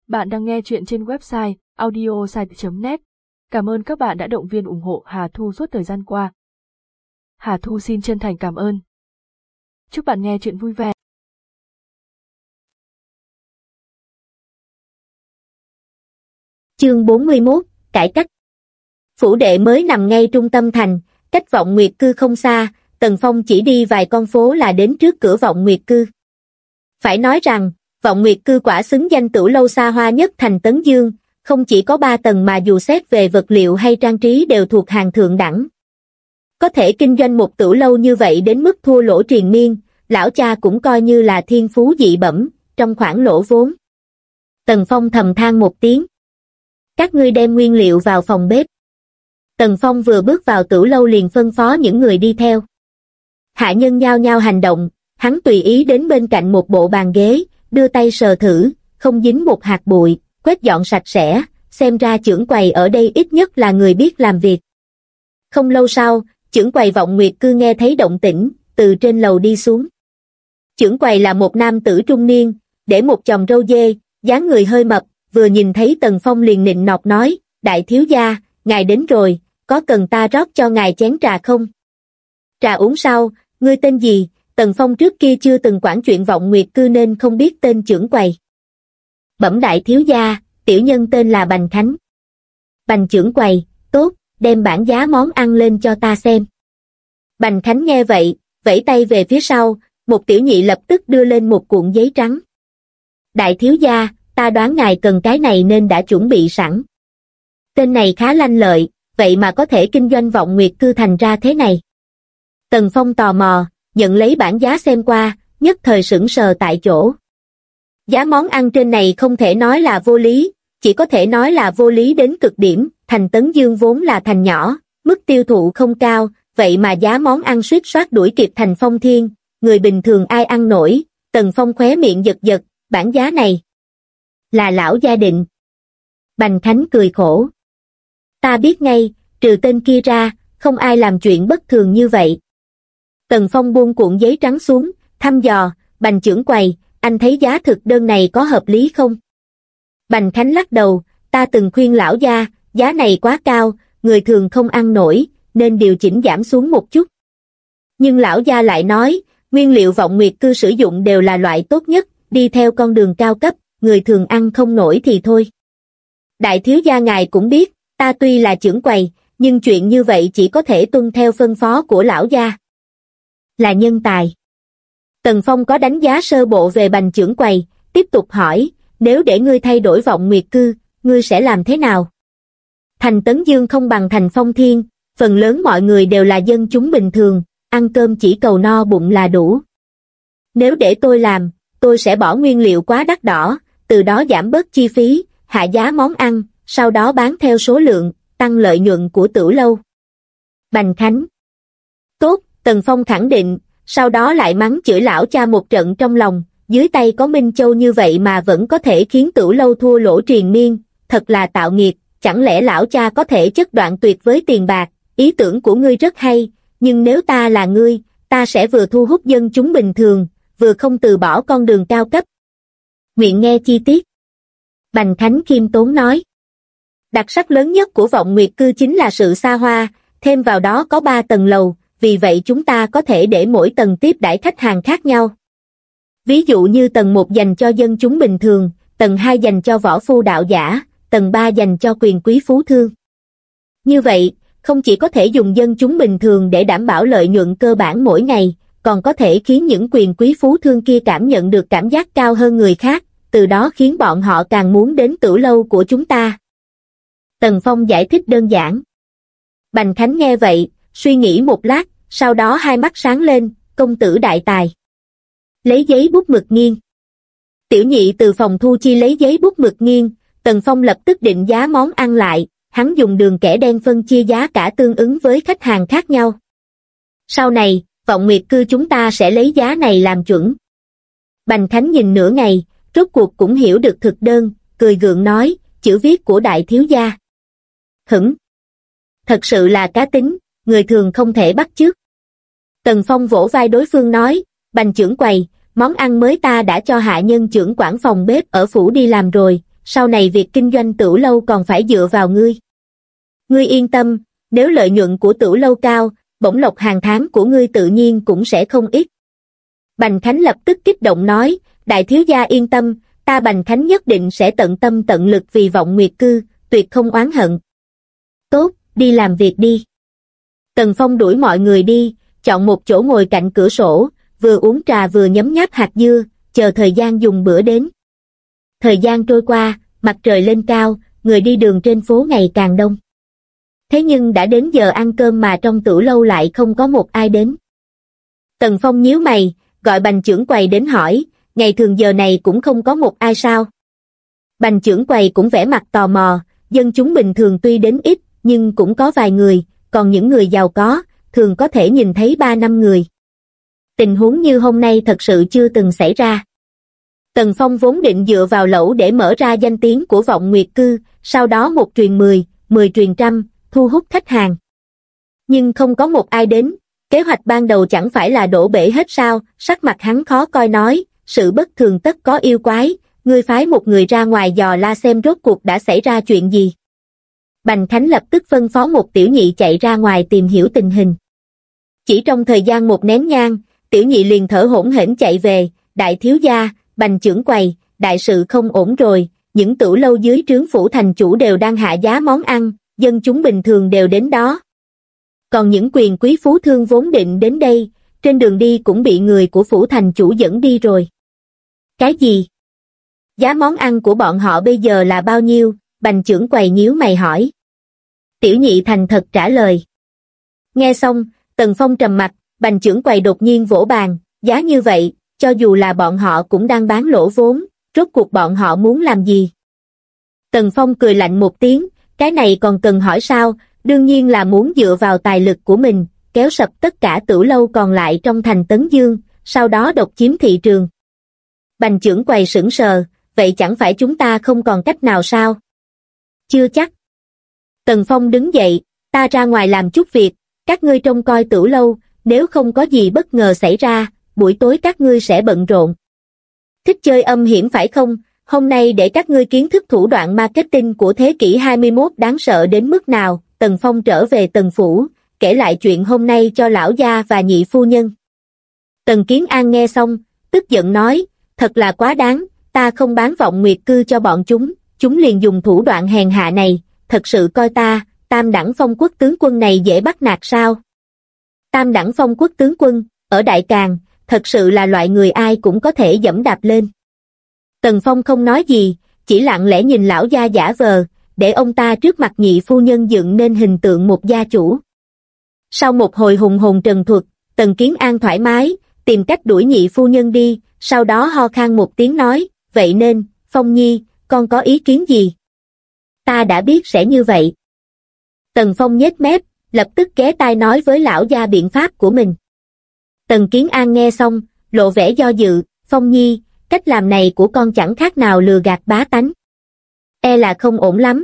Bạn đang nghe chuyện trên website audiosite.net. Cảm ơn các bạn đã động viên ủng hộ Hà Thu suốt thời gian qua. Hà Thu xin chân thành cảm ơn. Chúc bạn nghe chuyện vui vẻ. Chương 41, Cải cách. Phủ đệ mới nằm ngay trung tâm thành, cách Vọng Nguyệt Cư không xa, Tần Phong chỉ đi vài con phố là đến trước cửa Vọng Nguyệt Cư. Phải nói rằng, Vọng Nguyệt Cư quả xứng danh tửu lâu xa hoa nhất thành Tấn Dương, không chỉ có 3 tầng mà dù xét về vật liệu hay trang trí đều thuộc hàng thượng đẳng. Có thể kinh doanh một tửu lâu như vậy đến mức thua lỗ triền miên, lão cha cũng coi như là thiên phú dị bẩm, trong khoản lỗ vốn. Tần Phong thầm than một tiếng. Các ngươi đem nguyên liệu vào phòng bếp. Tần Phong vừa bước vào tửu lâu liền phân phó những người đi theo. Hạ nhân nhao nhao hành động, hắn tùy ý đến bên cạnh một bộ bàn ghế, đưa tay sờ thử, không dính một hạt bụi, quét dọn sạch sẽ, xem ra chưởng quầy ở đây ít nhất là người biết làm việc. Không lâu sau, chưởng quầy Vọng Nguyệt Cư nghe thấy động tĩnh, từ trên lầu đi xuống. Chưởng quầy là một nam tử trung niên, để một chòm râu dê, dáng người hơi mập, vừa nhìn thấy Tần Phong liền nịnh nọt nói, đại thiếu gia, ngài đến rồi, có cần ta rót cho ngài chén trà không? Trà uống sau, ngươi tên gì? Tần Phong trước kia chưa từng quản chuyện Vọng Nguyệt Cư nên không biết tên chưởng quầy. Bẩm đại thiếu gia, tiểu nhân tên là Bành Khánh. Bành chưởng quầy, tốt, đem bảng giá món ăn lên cho ta xem. Bành Khánh nghe vậy, vẫy tay về phía sau, một tiểu nhị lập tức đưa lên một cuộn giấy trắng. Đại thiếu gia, ta đoán ngài cần cái này nên đã chuẩn bị sẵn. Tên này khá lanh lợi, vậy mà có thể kinh doanh Vọng Nguyệt Cư thành ra thế này. Tần Phong tò mò, nhận lấy bảng giá xem qua, nhất thời sững sờ tại chỗ. Giá món ăn trên này không thể nói là vô lý, chỉ có thể nói là vô lý đến cực điểm, thành Tấn Dương vốn là thành nhỏ, mức tiêu thụ không cao, vậy mà giá món ăn suýt soát đuổi kịp thành Phong Thiên, người bình thường ai ăn nổi. Tần Phong khóe miệng giật giật, bảng giá này là lão gia định. Bành Khánh cười khổ. Ta biết ngay, trừ tên kia ra, không ai làm chuyện bất thường như vậy. Tần Phong buông cuộn giấy trắng xuống, thăm dò, Bành chưởng quầy, anh thấy giá thực đơn này có hợp lý không? Bành Khánh lắc đầu, ta từng khuyên lão gia, giá này quá cao, người thường không ăn nổi, nên điều chỉnh giảm xuống một chút. Nhưng lão gia lại nói, nguyên liệu Vọng Nguyệt Cư sử dụng đều là loại tốt nhất, đi theo con đường cao cấp, người thường ăn không nổi thì thôi. Đại thiếu gia ngài cũng biết, ta tuy là chưởng quầy, nhưng chuyện như vậy chỉ có thể tuân theo phân phó của lão gia. Là nhân tài. Tần Phong có đánh giá sơ bộ về Bành chưởng quầy, tiếp tục hỏi, nếu để ngươi thay đổi Vọng Nguyệt Cư, ngươi sẽ làm thế nào? Thành Tấn Dương không bằng thành Phong Thiên, phần lớn mọi người đều là dân chúng bình thường, ăn cơm chỉ cầu no bụng là đủ. Nếu để tôi làm, tôi sẽ bỏ nguyên liệu quá đắt đỏ, từ đó giảm bớt chi phí, hạ giá món ăn, sau đó bán theo số lượng, tăng lợi nhuận của tửu lâu. Bành Khánh. Tốt, Tần Phong khẳng định, sau đó lại mắng chửi lão cha một trận trong lòng, dưới tay có Minh Châu như vậy mà vẫn có thể khiến tửu lâu thua lỗ triền miên, thật là tạo nghiệp, chẳng lẽ lão cha có thể chất đoạn tuyệt với tiền bạc, ý tưởng của ngươi rất hay, nhưng nếu ta là ngươi, ta sẽ vừa thu hút dân chúng bình thường, vừa không từ bỏ con đường cao cấp. Nguyện nghe chi tiết. Bành Khánh khiêm tốn nói. Đặc sắc lớn nhất của Vọng Nguyệt Cư chính là sự xa hoa, thêm vào đó có 3 tầng lầu, vì vậy chúng ta có thể để mỗi tầng tiếp đãi khách hàng khác nhau. Ví dụ như tầng 1 dành cho dân chúng bình thường, tầng 2 dành cho võ phu đạo giả, tầng 3 dành cho quyền quý phú thương. Như vậy, không chỉ có thể dùng dân chúng bình thường để đảm bảo lợi nhuận cơ bản mỗi ngày, còn có thể khiến những quyền quý phú thương kia cảm nhận được cảm giác cao hơn người khác, từ đó khiến bọn họ càng muốn đến tửu lâu của chúng ta. Tần Phong giải thích đơn giản. Bành Khánh nghe vậy, suy nghĩ một lát, sau đó hai mắt sáng lên, công tử đại tài. Lấy giấy bút mực nghiêng. Tiểu nhị từ phòng thu chi lấy giấy bút mực nghiêng, Tần Phong lập tức định giá món ăn lại, hắn dùng đường kẻ đen phân chia giá cả tương ứng với khách hàng khác nhau. Sau này, Vọng Nguyệt Cư chúng ta sẽ lấy giá này làm chuẩn. Bành Khánh nhìn nửa ngày, rốt cuộc cũng hiểu được thực đơn, cười gượng nói, chữ viết của đại thiếu gia. Thật sự là cá tính, người thường không thể bắt chước. Tần Phong vỗ vai đối phương nói, Bành chưởng quầy, món ăn mới ta đã cho hạ nhân trưởng quản phòng bếp ở phủ đi làm rồi, sau này việc kinh doanh tửu lâu còn phải dựa vào ngươi. Ngươi yên tâm, nếu lợi nhuận của tửu lâu cao, bổng lộc hàng tháng của ngươi tự nhiên cũng sẽ không ít. Bành Khánh lập tức kích động nói, đại thiếu gia yên tâm, ta Bành Khánh nhất định sẽ tận tâm tận lực vì Vọng Nguyệt Cư, tuyệt không oán hận. Tốt, đi làm việc đi. Tần Phong đuổi mọi người đi, chọn một chỗ ngồi cạnh cửa sổ, vừa uống trà vừa nhấm nháp hạt dưa, chờ thời gian dùng bữa đến. Thời gian trôi qua, mặt trời lên cao, người đi đường trên phố ngày càng đông. Thế nhưng đã đến giờ ăn cơm mà trong tửu lâu lại không có một ai đến. Tần Phong nhíu mày, gọi Bành trưởng quầy đến hỏi, ngày thường giờ này cũng không có một ai sao? Bành trưởng quầy cũng vẻ mặt tò mò, dân chúng bình thường tuy đến ít, nhưng cũng có vài người, còn những người giàu có, thường có thể nhìn thấy 3-5 người. Tình huống như hôm nay thật sự chưa từng xảy ra. Tần Phong vốn định dựa vào lẩu để mở ra danh tiếng của Vọng Nguyệt Cư, sau đó 1 truyền 10, 10 truyền trăm, thu hút khách hàng. Nhưng không có một ai đến, kế hoạch ban đầu chẳng phải là đổ bể hết sao? Sắc mặt hắn khó coi nói, sự bất thường tất có yêu quái, ngươi phái một người ra ngoài dò la xem rốt cuộc đã xảy ra chuyện gì. Bành Khánh lập tức phân phó một tiểu nhị chạy ra ngoài tìm hiểu tình hình. Chỉ trong thời gian 1 nén nhang, tiểu nhị liền thở hổn hển chạy về, đại thiếu gia, Bành trưởng quầy, đại sự không ổn rồi, những tửu lâu dưới trướng phủ thành chủ đều đang hạ giá món ăn, dân chúng bình thường đều đến đó. Còn những quyền quý phú thương vốn định đến đây, trên đường đi cũng bị người của phủ thành chủ dẫn đi rồi. Cái gì? Giá món ăn của bọn họ bây giờ là bao nhiêu? Bành trưởng quầy nhíu mày hỏi. Tiểu nhị thành thật trả lời. Nghe xong, Tần Phong trầm mặt, Bành trưởng quầy đột nhiên vỗ bàn, giá như vậy, cho dù là bọn họ cũng đang bán lỗ vốn, rốt cuộc bọn họ muốn làm gì? Tần Phong cười lạnh một tiếng, cái này còn cần hỏi sao, đương nhiên là muốn dựa vào tài lực của mình, kéo sập tất cả tửu lâu còn lại trong thành Tấn Dương, sau đó độc chiếm thị trường. Bành trưởng quầy sững sờ, vậy chẳng phải chúng ta không còn cách nào sao? Chưa chắc. Tần Phong đứng dậy, ta ra ngoài làm chút việc, các ngươi trông coi tửu lâu, nếu không có gì bất ngờ xảy ra, buổi tối các ngươi sẽ bận rộn. Thích chơi âm hiểm phải không? Hôm nay để các ngươi kiến thức thủ đoạn marketing của thế kỷ 21 đáng sợ đến mức nào. Tần Phong trở về Tần Phủ, kể lại chuyện hôm nay cho lão gia và nhị phu nhân. Tần Kiến An nghe xong, tức giận nói, thật là quá đáng, ta không bán Vọng Nguyệt Cư cho bọn chúng liền dùng thủ đoạn hèn hạ này, thật sự coi ta, tam đẳng phong quốc tướng quân này dễ bắt nạt sao? Tam đẳng phong quốc tướng quân, ở Đại Càn, thật sự là loại người ai cũng có thể dẫm đạp lên. Tần Phong không nói gì, chỉ lặng lẽ nhìn lão gia giả vờ, để ông ta trước mặt nhị phu nhân dựng nên hình tượng một gia chủ. Sau một hồi hùng hồn trần thuật, Tần Kiến An thoải mái, tìm cách đuổi nhị phu nhân đi, sau đó ho khan một tiếng nói, vậy nên, Phong Nhi, con có ý kiến gì? Ta đã biết sẽ như vậy. Tần Phong nhếch mép, lập tức ghé tai nói với lão gia biện pháp của mình. Tần Kiến An nghe xong, lộ vẻ do dự, Phong Nhi, cách làm này của con chẳng khác nào lừa gạt bá tánh. E là không ổn lắm.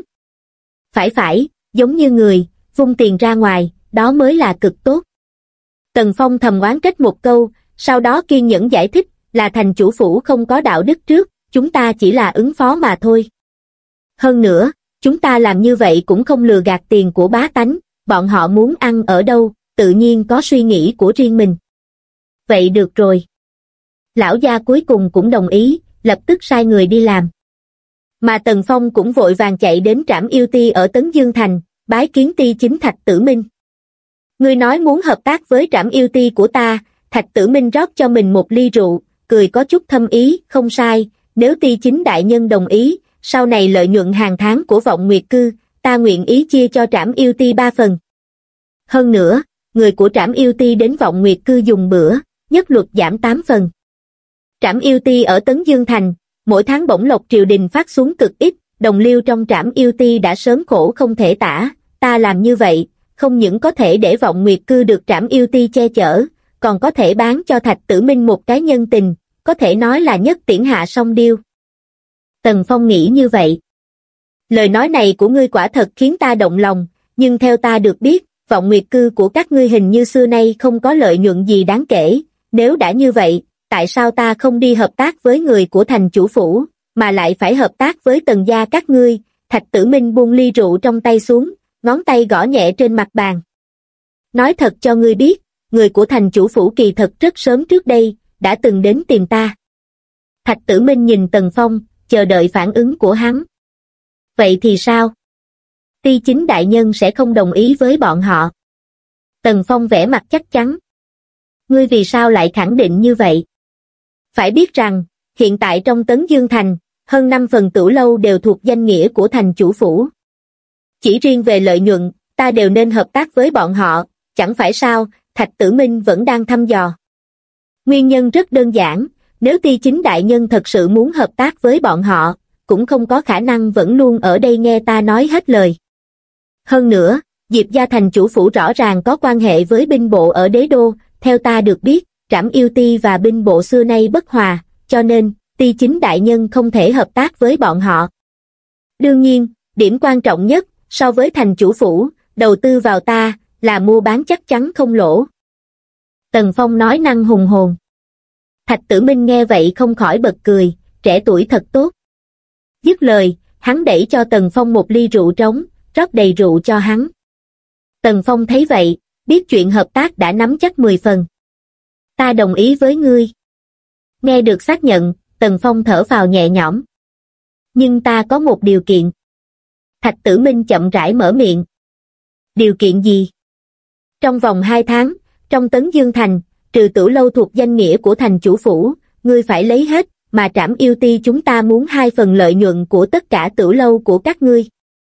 Phải, giống như người, vung tiền ra ngoài, đó mới là cực tốt. Tần Phong thầm oán trách một câu, sau đó kiên nhẫn giải thích, là thành chủ phủ không có đạo đức trước, chúng ta chỉ là ứng phó mà thôi. Hơn nữa, chúng ta làm như vậy cũng không lừa gạt tiền của bá tánh, bọn họ muốn ăn ở đâu, tự nhiên có suy nghĩ của riêng mình. Vậy được rồi. Lão gia cuối cùng cũng đồng ý, lập tức sai người đi làm. Mà Tần Phong cũng vội vàng chạy đến Trảm Yêu Ti ở Tấn Dương Thành, bái kiến ti chính Thạch Tử Minh. Ngươi nói muốn hợp tác với Trảm Yêu Ti của ta, Thạch Tử Minh rót cho mình một ly rượu, cười có chút thâm ý, không sai, nếu ti chính đại nhân đồng ý, sau này lợi nhuận hàng tháng của Vọng Nguyệt Cư, ta nguyện ý chia cho Trảm Yêu Ti 3 phần. Hơn nữa, người của Trảm Yêu Ti đến Vọng Nguyệt Cư dùng bữa, nhất luật giảm 8 phần. Trảm Yêu Ti ở Tấn Dương Thành, mỗi tháng bổng lộc triều đình phát xuống cực ít, đồng liêu trong Trảm Yêu Ti đã sớm khổ không thể tả, ta làm như vậy, không những có thể để Vọng Nguyệt Cư được Trảm Yêu Ti che chở, còn có thể bán cho Thạch Tử Minh một cái nhân tình, có thể nói là nhất tiễn hạ song điêu. Tần Phong nghĩ như vậy. Lời nói này của ngươi quả thật khiến ta động lòng, nhưng theo ta được biết, Vọng Nguyệt Cư của các ngươi hình như xưa nay không có lợi nhuận gì đáng kể, nếu đã như vậy, tại sao ta không đi hợp tác với người của thành chủ phủ, mà lại phải hợp tác với Tần gia các ngươi. Thạch Tử Minh buông ly rượu trong tay xuống, ngón tay gõ nhẹ trên mặt bàn. Nói thật cho ngươi biết, người của thành chủ phủ kỳ thật rất sớm trước đây, đã từng đến tìm ta. Thạch Tử Minh nhìn Tần Phong, chờ đợi phản ứng của hắn. Vậy thì sao? Ti Chính đại nhân sẽ không đồng ý với bọn họ. Tần Phong vẻ mặt chắc chắn. Ngươi vì sao lại khẳng định như vậy? Phải biết rằng, hiện tại trong Tấn Dương Thành, hơn 5 phần tửu lâu đều thuộc danh nghĩa của thành chủ phủ. Chỉ riêng về lợi nhuận, ta đều nên hợp tác với bọn họ, chẳng phải sao? Thạch Tử Minh vẫn đang thăm dò. Nguyên nhân rất đơn giản, nếu Ti Chính đại nhân thật sự muốn hợp tác với bọn họ, cũng không có khả năng vẫn luôn ở đây nghe ta nói hết lời. Hơn nữa, Diệp gia thành chủ phủ rõ ràng có quan hệ với binh bộ ở đế đô, theo ta được biết, Trảm Yêu Ti và binh bộ xưa nay bất hòa, cho nên, Ti Chính đại nhân không thể hợp tác với bọn họ. Đương nhiên, điểm quan trọng nhất, so với thành chủ phủ, đầu tư vào ta, là mua bán chắc chắn không lỗ. Tần Phong nói năng hùng hồn. Thạch Tử Minh nghe vậy không khỏi bật cười, trẻ tuổi thật tốt. Dứt lời, hắn đẩy cho Tần Phong một ly rượu trống, rót đầy rượu cho hắn. Tần Phong thấy vậy, biết chuyện hợp tác đã nắm chắc 10 phần. Ta đồng ý với ngươi. Nghe được xác nhận, Tần Phong thở phào nhẹ nhõm. Nhưng ta có một điều kiện. Thạch Tử Minh chậm rãi mở miệng. Điều kiện gì? Trong vòng 2 tháng, trong Tấn Dương Thành, trừ tửu lâu thuộc danh nghĩa của thành chủ phủ, ngươi phải lấy hết, mà Trảm Yêu Ti chúng ta muốn 2 phần lợi nhuận của tất cả tửu lâu của các ngươi.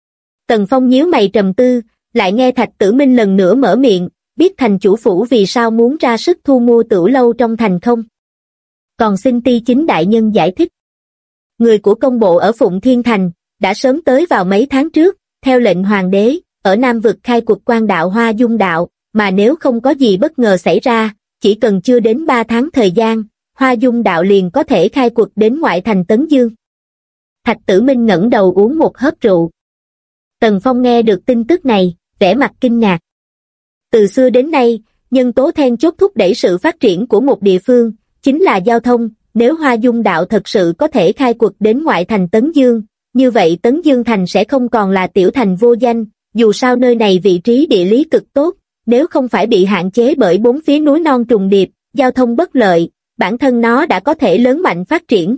Tần Phong nhíu mày trầm tư, lại nghe Thạch Tử Minh lần nữa mở miệng, biết thành chủ phủ vì sao muốn ra sức thu mua tửu lâu trong thành không? Còn xin Ti Chính đại nhân giải thích. Người của công bộ ở Phụng Thiên Thành, đã sớm tới vào mấy tháng trước, theo lệnh hoàng đế, ở Nam vực khai cuộc quan đạo Hoa Dung đạo, mà nếu không có gì bất ngờ xảy ra, chỉ cần chưa đến 3 tháng thời gian, Hoa Dung đạo liền có thể khai cuộc đến ngoại thành Tấn Dương. Thạch Tử Minh ngẩng đầu uống một hớp rượu. Tần Phong nghe được tin tức này, vẻ mặt kinh ngạc. Từ xưa đến nay, nhân tố then chốt thúc đẩy sự phát triển của một địa phương, chính là giao thông. Nếu Hoa Dung đạo thật sự có thể khai cuộc đến ngoại thành Tấn Dương, như vậy Tấn Dương Thành sẽ không còn là tiểu thành vô danh, dù sao nơi này vị trí địa lý cực tốt, nếu không phải bị hạn chế bởi 4 phía núi non trùng điệp, giao thông bất lợi, bản thân nó đã có thể lớn mạnh phát triển.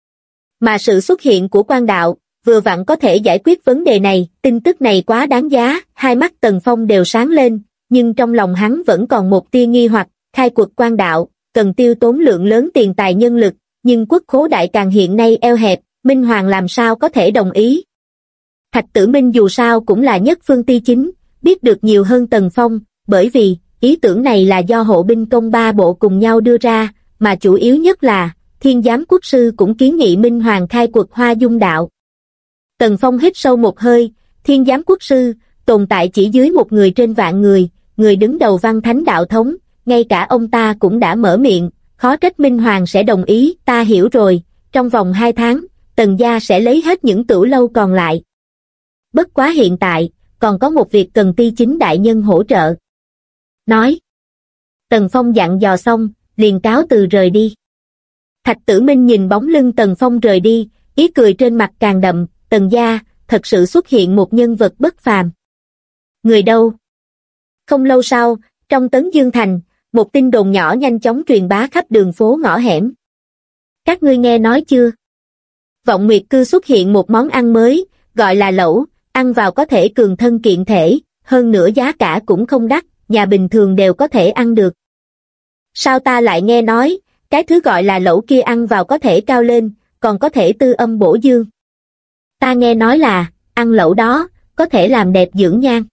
Mà sự xuất hiện của quan đạo, vừa vặn có thể giải quyết vấn đề này. Tin tức này quá đáng giá, hai mắt Tần Phong đều sáng lên, nhưng trong lòng hắn vẫn còn một tia nghi hoặc. Khai cuộc quan đạo, cần tiêu tốn lượng lớn tiền tài nhân lực, nhưng quốc khố đại càng hiện nay eo hẹp, Minh Hoàng làm sao có thể đồng ý. Thạch Tử Minh dù sao cũng là nhất phương Ti Chính, biết được nhiều hơn Tần Phong, bởi vì ý tưởng này là do hộ binh công 3 bộ cùng nhau đưa ra, mà chủ yếu nhất là Thiên Giám Quốc sư cũng kiến nghị Minh Hoàng khai cuộc Hoa Dung đạo. Tần Phong hít sâu một hơi, Thiên Giám Quốc sư tồn tại chỉ dưới một người trên vạn người, người đứng đầu Văn Thánh đạo thống, ngay cả ông ta cũng đã mở miệng, khó trách Minh Hoàng sẽ đồng ý. Ta hiểu rồi, trong vòng 2 tháng, Tần gia sẽ lấy hết những tửu lâu còn lại. Bất quá hiện tại, còn có một việc cần Ti Chính đại nhân hỗ trợ. Nói. Tần Phong dặn dò xong, liền cáo từ rời đi. Thạch Tử Minh nhìn bóng lưng Tần Phong rời đi, ý cười trên mặt càng đậm. Tần gia, thật sự xuất hiện một nhân vật bất phàm. Người đâu? Không lâu sau, trong Tấn Dương Thành, một tin đồn nhỏ nhanh chóng truyền bá khắp đường phố ngõ hẻm. Các ngươi nghe nói chưa? Vọng Nguyệt Cư xuất hiện một món ăn mới, gọi là lẩu, ăn vào có thể cường thân kiện thể, hơn nữa giá cả cũng không đắt, nhà bình thường đều có thể ăn được. Sao ta lại nghe nói, cái thứ gọi là lẩu kia ăn vào có thể cao lên, còn có thể tư âm bổ dương. Ta nghe nói là, ăn lẩu đó, có thể làm đẹp dưỡng nhan.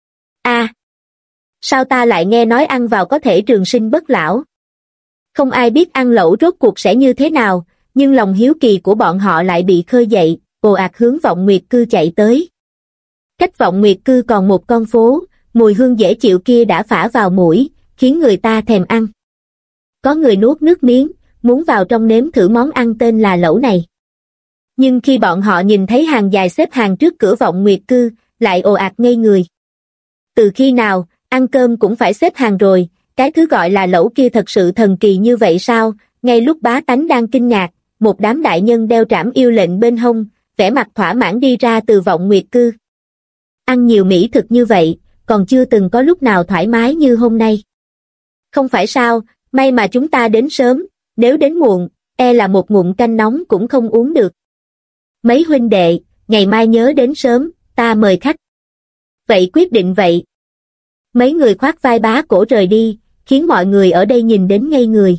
Sao ta lại nghe nói ăn vào có thể trường sinh bất lão? Không ai biết ăn lẩu rốt cuộc sẽ như thế nào, nhưng lòng hiếu kỳ của bọn họ lại bị khơi dậy, ồ ạt hướng Vọng Nguyệt Cư chạy tới. Cách Vọng Nguyệt Cư còn một con phố, mùi hương dễ chịu kia đã phả vào mũi, khiến người ta thèm ăn. Có người nuốt nước miếng, muốn vào trong nếm thử món ăn tên là lẩu này. Nhưng khi bọn họ nhìn thấy hàng dài xếp hàng trước cửa Vọng Nguyệt Cư, lại ồ ạt ngây người. Từ khi nào, ăn cơm cũng phải xếp hàng rồi, cái thứ gọi là lẩu kia thật sự thần kỳ như vậy sao? Ngay lúc bá tánh đang kinh ngạc, một đám đại nhân đeo trảm yêu lệnh bên hông, vẻ mặt thỏa mãn đi ra từ vọng nguyệt cư. Ăn nhiều mỹ thực như vậy, còn chưa từng có lúc nào thoải mái như hôm nay. Không phải sao, may mà chúng ta đến sớm, nếu đến muộn, e là một ngụm canh nóng cũng không uống được. Mấy huynh đệ, ngày mai nhớ đến sớm, ta mời khách. Vậy quyết định vậy. Mấy người khoác vai bá cổ rời đi, khiến mọi người ở đây nhìn đến ngây người.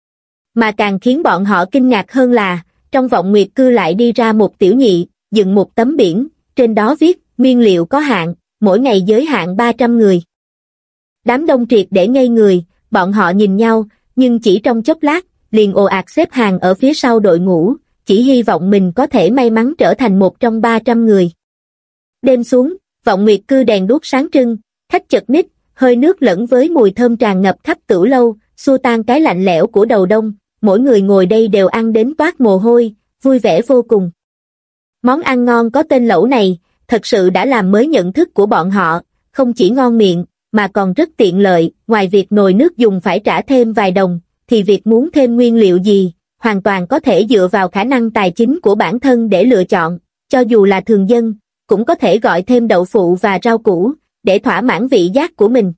Mà càng khiến bọn họ kinh ngạc hơn là, trong vọng nguyệt cư lại đi ra một tiểu nhị, dựng một tấm biển, trên đó viết, nguyên liệu có hạn, mỗi ngày giới hạn 300 người. Đám đông triệt để ngây người, bọn họ nhìn nhau, nhưng chỉ trong chốc lát, liền ồ ạt xếp hàng ở phía sau đội ngũ, chỉ hy vọng mình có thể may mắn trở thành một trong 300 người. Đêm xuống, vọng nguyệt cư đèn đuốc sáng trưng, khách chật ních, hơi nước lẫn với mùi thơm tràn ngập khắp tửu lâu, xua tan cái lạnh lẽo của đầu đông, mỗi người ngồi đây đều ăn đến toát mồ hôi, vui vẻ vô cùng. Món ăn ngon có tên lẩu này, thật sự đã làm mới nhận thức của bọn họ, không chỉ ngon miệng, mà còn rất tiện lợi, ngoài việc nồi nước dùng phải trả thêm vài đồng, thì việc muốn thêm nguyên liệu gì, hoàn toàn có thể dựa vào khả năng tài chính của bản thân để lựa chọn, cho dù là thường dân, cũng có thể gọi thêm đậu phụ và rau củ, để thỏa mãn vị giác của mình.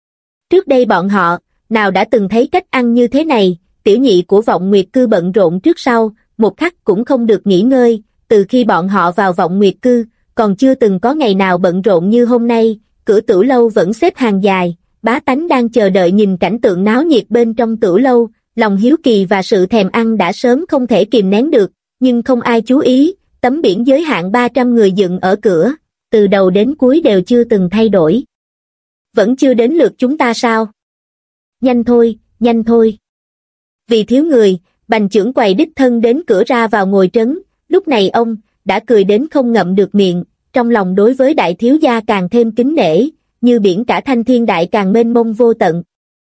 Trước đây bọn họ, nào đã từng thấy cách ăn như thế này, tiểu nhị của vọng nguyệt cư bận rộn trước sau, một khắc cũng không được nghỉ ngơi, từ khi bọn họ vào vọng nguyệt cư, còn chưa từng có ngày nào bận rộn như hôm nay, cửa tửu lâu vẫn xếp hàng dài, bá tánh đang chờ đợi nhìn cảnh tượng náo nhiệt bên trong tửu lâu, lòng hiếu kỳ và sự thèm ăn đã sớm không thể kìm nén được, nhưng không ai chú ý, tấm biển giới hạn 300 người dựng ở cửa, từ đầu đến cuối đều chưa từng thay đổi. Vẫn chưa đến lượt chúng ta sao? Nhanh thôi, nhanh thôi. Vì thiếu người, bành trưởng quầy đích thân đến cửa ra vào ngồi trấn, lúc này ông đã cười đến không ngậm được miệng, trong lòng đối với đại thiếu gia càng thêm kính nể, như biển cả thanh thiên đại càng mênh mông vô tận.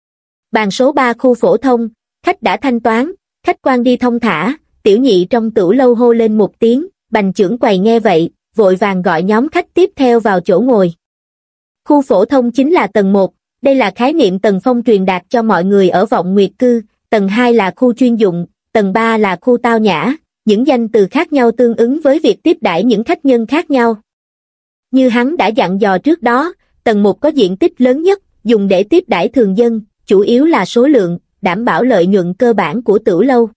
Bàn số 3 khu phổ thông, khách đã thanh toán, khách quan đi thông thả, tiểu nhị trong tửu lâu hô lên một tiếng, bành trưởng quầy nghe vậy, vội vàng gọi nhóm khách tiếp theo vào chỗ ngồi. Khu phổ thông chính là tầng 1, đây là khái niệm Tần Phong truyền đạt cho mọi người ở vọng nguyệt cư, tầng 2 là khu chuyên dụng, tầng 3 là khu tao nhã, những danh từ khác nhau tương ứng với việc tiếp đãi những khách nhân khác nhau. Như hắn đã dặn dò trước đó, tầng 1 có diện tích lớn nhất, dùng để tiếp đãi thường dân, chủ yếu là số lượng, đảm bảo lợi nhuận cơ bản của tửu lâu.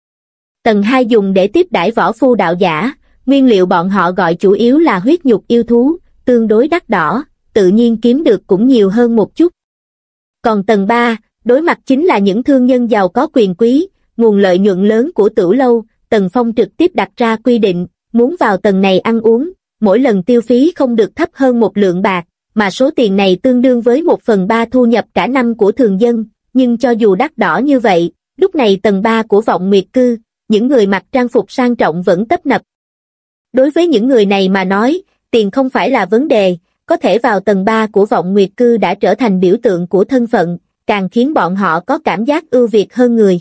Tầng 2 dùng để tiếp đãi võ phu đạo giả, nguyên liệu bọn họ gọi chủ yếu là huyết nhục yêu thú, tương đối đắt đỏ, tự nhiên kiếm được cũng nhiều hơn một chút. Còn tầng 3, đối mặt chính là những thương nhân giàu có quyền quý, nguồn lợi nhuận lớn của tửu lâu, Tần Phong trực tiếp đặt ra quy định, muốn vào tầng này ăn uống, mỗi lần tiêu phí không được thấp hơn 1 lượng bạc, mà số tiền này tương đương với 1/3 thu nhập cả năm của thường dân, nhưng cho dù đắt đỏ như vậy, lúc này tầng 3 của vọng nguyệt cư, những người mặc trang phục sang trọng vẫn tấp nập. Đối với những người này mà nói, tiền không phải là vấn đề, có thể vào tầng 3 của vọng nguyệt cư đã trở thành biểu tượng của thân phận, càng khiến bọn họ có cảm giác ưu việt hơn người.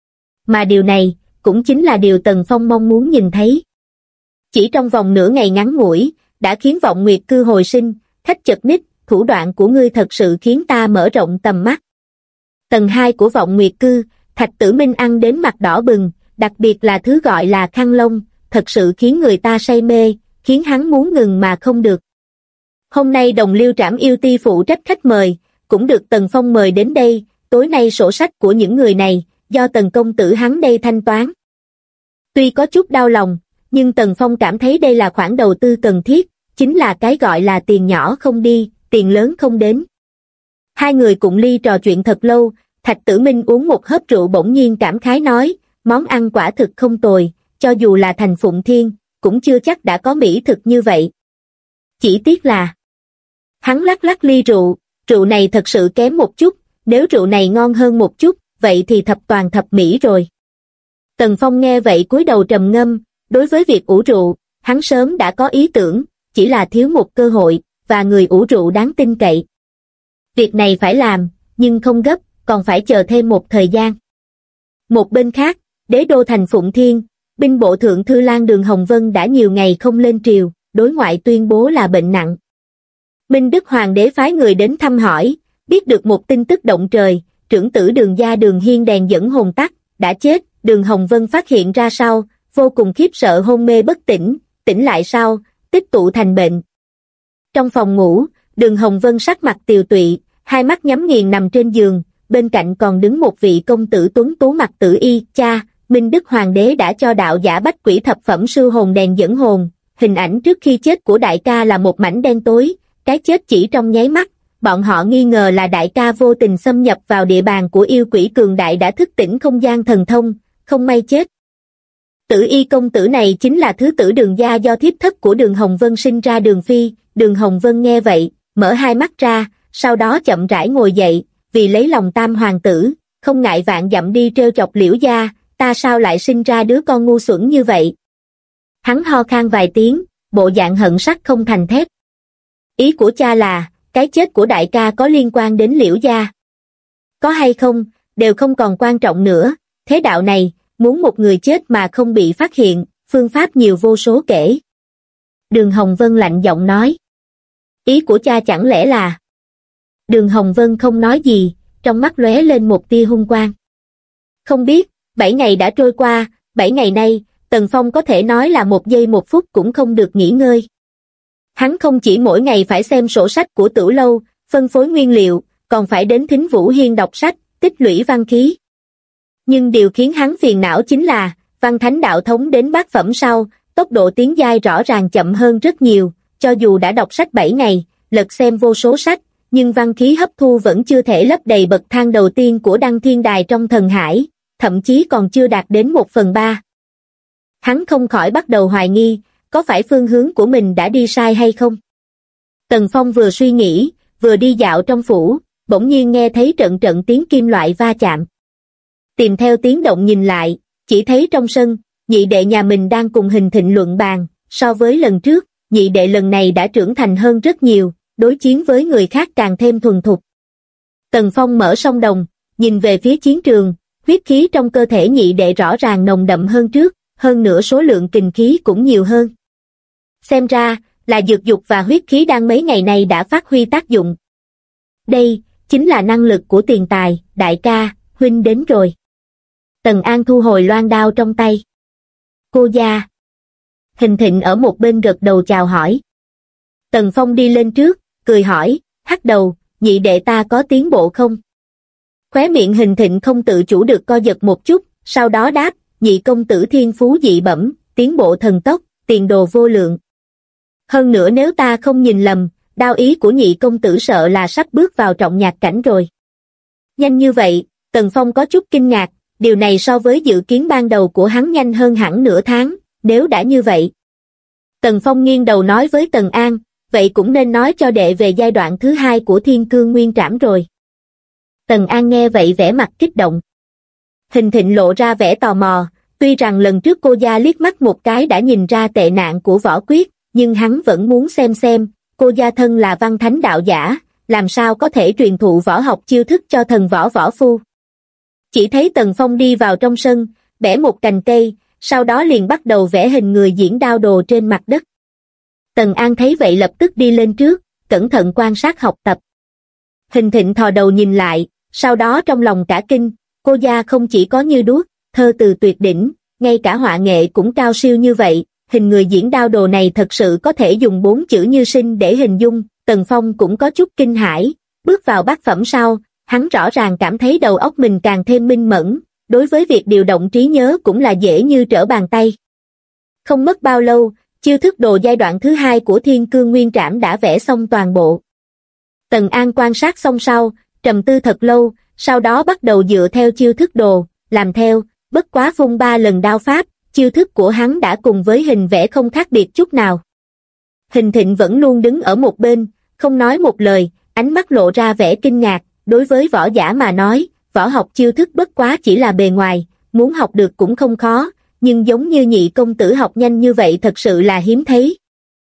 Mà điều này, cũng chính là điều Tần Phong mong muốn nhìn thấy. Chỉ trong vòng nửa ngày ngắn ngủi, đã khiến vọng nguyệt cư hồi sinh, khách chật ních, thủ đoạn của ngươi thật sự khiến ta mở rộng tầm mắt. Tầng 2 của vọng nguyệt cư, Thạch Tử Minh ăn đến mặt đỏ bừng, đặc biệt là thứ gọi là khăn lông, thật sự khiến người ta say mê, khiến hắn muốn ngừng mà không được. Hôm nay Đồng Liêu Trảm Yêu Ti phụ trách khách mời, cũng được Tần Phong mời đến đây, tối nay sổ sách của những người này, do Tần công tử hắn đây thanh toán. Tuy có chút đau lòng, nhưng Tần Phong cảm thấy đây là khoản đầu tư cần thiết, chính là cái gọi là tiền nhỏ không đi, tiền lớn không đến. Hai người cùng ly trò chuyện thật lâu, Thạch Tử Minh uống một hớp rượu bỗng nhiên cảm khái nói, món ăn quả thực không tồi, cho dù là thành Phụng Thiên, cũng chưa chắc đã có mỹ thực như vậy. Chỉ tiếc là... Hắn lắc lắc ly rượu, rượu này thật sự kém một chút, nếu rượu này ngon hơn một chút, vậy thì thập toàn thập mỹ rồi. Tần Phong nghe vậy cúi đầu trầm ngâm, đối với việc ủ rượu, hắn sớm đã có ý tưởng, chỉ là thiếu một cơ hội, và người ủ rượu đáng tin cậy. Việc này phải làm, nhưng không gấp, còn phải chờ thêm một thời gian. Một bên khác, đế đô thành Phụng Thiên, binh bộ thượng thư lang Đường Hồng Vân đã nhiều ngày không lên triều, đối ngoại tuyên bố là bệnh nặng. Minh Đức Hoàng đế phái người đến thăm hỏi, biết được một tin tức động trời, trưởng tử Đường gia Đường Hiên đèn dẫn hồn tắt, đã chết, Đường Hồng Vân phát hiện ra sau, vô cùng khiếp sợ hôn mê bất tỉnh, tỉnh lại sau, tích tụ thành bệnh. Trong phòng ngủ, Đường Hồng Vân sắc mặt tiều tụy, hai mắt nhắm nghiền nằm trên giường, bên cạnh còn đứng một vị công tử tuấn tú mặc tử y, cha, Minh Đức Hoàng đế đã cho đạo giả bách quỷ thập phẩm sư hồn đèn dẫn hồn, hình ảnh trước khi chết của đại ca là một mảnh đen tối, cái chết chỉ trong nháy mắt, bọn họ nghi ngờ là đại ca vô tình xâm nhập vào địa bàn của yêu quỷ cường đại đã thức tỉnh không gian thần thông, không may chết. Tử y công tử này chính là thứ tử Đường gia do thiếp thất của Đường Hồng Vân sinh ra Đường Phi. Đường Hồng Vân nghe vậy, mở hai mắt ra, sau đó chậm rãi ngồi dậy, vì lấy lòng tam hoàng tử, không ngại vạn dặm đi trêu chọc Liễu gia, ta sao lại sinh ra đứa con ngu xuẩn như vậy. Hắn ho khan vài tiếng, bộ dạng hận sắt không thành thép. Ý của cha là, cái chết của đại ca có liên quan đến Liễu gia. Có hay không, đều không còn quan trọng nữa, thế đạo này, muốn một người chết mà không bị phát hiện, phương pháp nhiều vô số kể. Đường Hồng Vân lạnh giọng nói. Ý của cha chẳng lẽ là... Đường Hồng Vân không nói gì, trong mắt lóe lên một tia hung quang. Không biết, 7 ngày đã trôi qua, 7 ngày nay, Tần Phong có thể nói là một giây một phút cũng không được nghỉ ngơi. Hắn không chỉ mỗi ngày phải xem sổ sách của Tửu Lâu, phân phối nguyên liệu, còn phải đến Thính Vũ Hiên đọc sách, tích lũy văn khí. Nhưng điều khiến hắn phiền não chính là, văn thánh đạo thống đến bát phẩm sau, tốc độ tiến giai rõ ràng chậm hơn rất nhiều, cho dù đã đọc sách 7 ngày, lật xem vô số sách, nhưng văn khí hấp thu vẫn chưa thể lấp đầy bậc thang đầu tiên của Đăng Thiên Đài trong thần hải, thậm chí còn chưa đạt đến 1/3. Hắn không khỏi bắt đầu hoài nghi, có phải phương hướng của mình đã đi sai hay không? Tần Phong vừa suy nghĩ, vừa đi dạo trong phủ, bỗng nhiên nghe thấy trận trận tiếng kim loại va chạm. Tìm theo tiếng động nhìn lại, chỉ thấy trong sân, nhị đệ nhà mình đang cùng Hình Thịnh luận bàn, so với lần trước, nhị đệ lần này đã trưởng thành hơn rất nhiều, đối chiến với người khác càng thêm thuần thục. Tần Phong mở song đồng, nhìn về phía chiến trường, huyết khí trong cơ thể nhị đệ rõ ràng nồng đậm hơn trước, hơn nữa số lượng kình khí cũng nhiều hơn. Xem ra, là dược dục và huyết khí đang mấy ngày này đã phát huy tác dụng. Đây, chính là năng lực của tiền tài, đại ca, huynh đến rồi. Tần An thu hồi loan đao trong tay. Cô gia. Hình Thịnh ở một bên gật đầu chào hỏi. Tần Phong đi lên trước, cười hỏi, hắc đầu, nhị đệ ta có tiến bộ không? Khóe miệng Hình Thịnh không tự chủ được co giật một chút, sau đó đáp, nhị công tử thiên phú dị bẩm, tiến bộ thần tốc, tiền đồ vô lượng. Hơn nữa nếu ta không nhìn lầm, đao ý của nhị công tử sợ là sắp bước vào trọng nhạc cảnh rồi. Nhanh như vậy, Tần Phong có chút kinh ngạc, điều này so với dự kiến ban đầu của hắn nhanh hơn hẳn nửa tháng, nếu đã như vậy. Tần Phong nghiêng đầu nói với Tần An, vậy cũng nên nói cho đệ về giai đoạn thứ 2 của Thiên Cương Nguyên Trảm rồi. Tần An nghe vậy vẻ mặt kích động. Hình Thịnh lộ ra vẻ tò mò, tuy rằng lần trước cô gia liếc mắt một cái đã nhìn ra tệ nạn của võ quyết, nhưng hắn vẫn muốn xem, cô gia thân là văn thánh đạo giả, làm sao có thể truyền thụ võ học chiêu thức cho thần võ phu. Chỉ thấy Tần Phong đi vào trong sân, bẻ một cành cây, sau đó liền bắt đầu vẽ hình người diễn đao đồ trên mặt đất. Tần An thấy vậy lập tức đi lên trước, cẩn thận quan sát học tập. Hình Thịnh thò đầu nhìn lại, sau đó trong lòng cả kinh, cô gia không chỉ có như đuốc, thơ từ tuyệt đỉnh, ngay cả họa nghệ cũng cao siêu như vậy, hình người diễn đao đồ này thật sự có thể dùng 4 chữ như sinh để hình dung. Tần Phong cũng có chút kinh hãi, bước vào bát phẩm sau, hắn rõ ràng cảm thấy đầu óc mình càng thêm minh mẫn, đối với việc điều động trí nhớ cũng là dễ như trở bàn tay. Không mất bao lâu, chiêu thức đồ giai đoạn thứ 2 của Thiên Cương Nguyên Trảm đã vẽ xong toàn bộ. Tần An quan sát xong sau, trầm tư thật lâu, sau đó bắt đầu dựa theo chiêu thức đồ, làm theo, bất quá vung 3 lần đao pháp, chiêu thức của hắn đã cùng với hình vẽ không khác biệt chút nào. Hình Thịnh vẫn luôn đứng ở một bên, không nói một lời, ánh mắt lộ ra vẻ kinh ngạc, đối với võ giả mà nói, võ học chiêu thức bất quá chỉ là bề ngoài, muốn học được cũng không khó, nhưng giống như nhị công tử học nhanh như vậy thật sự là hiếm thấy.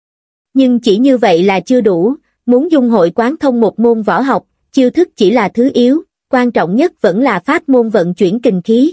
Nhưng chỉ như vậy là chưa đủ, muốn dung hội quán thông một môn võ học, chiêu thức chỉ là thứ yếu, quan trọng nhất vẫn là pháp môn vận chuyển kình khí.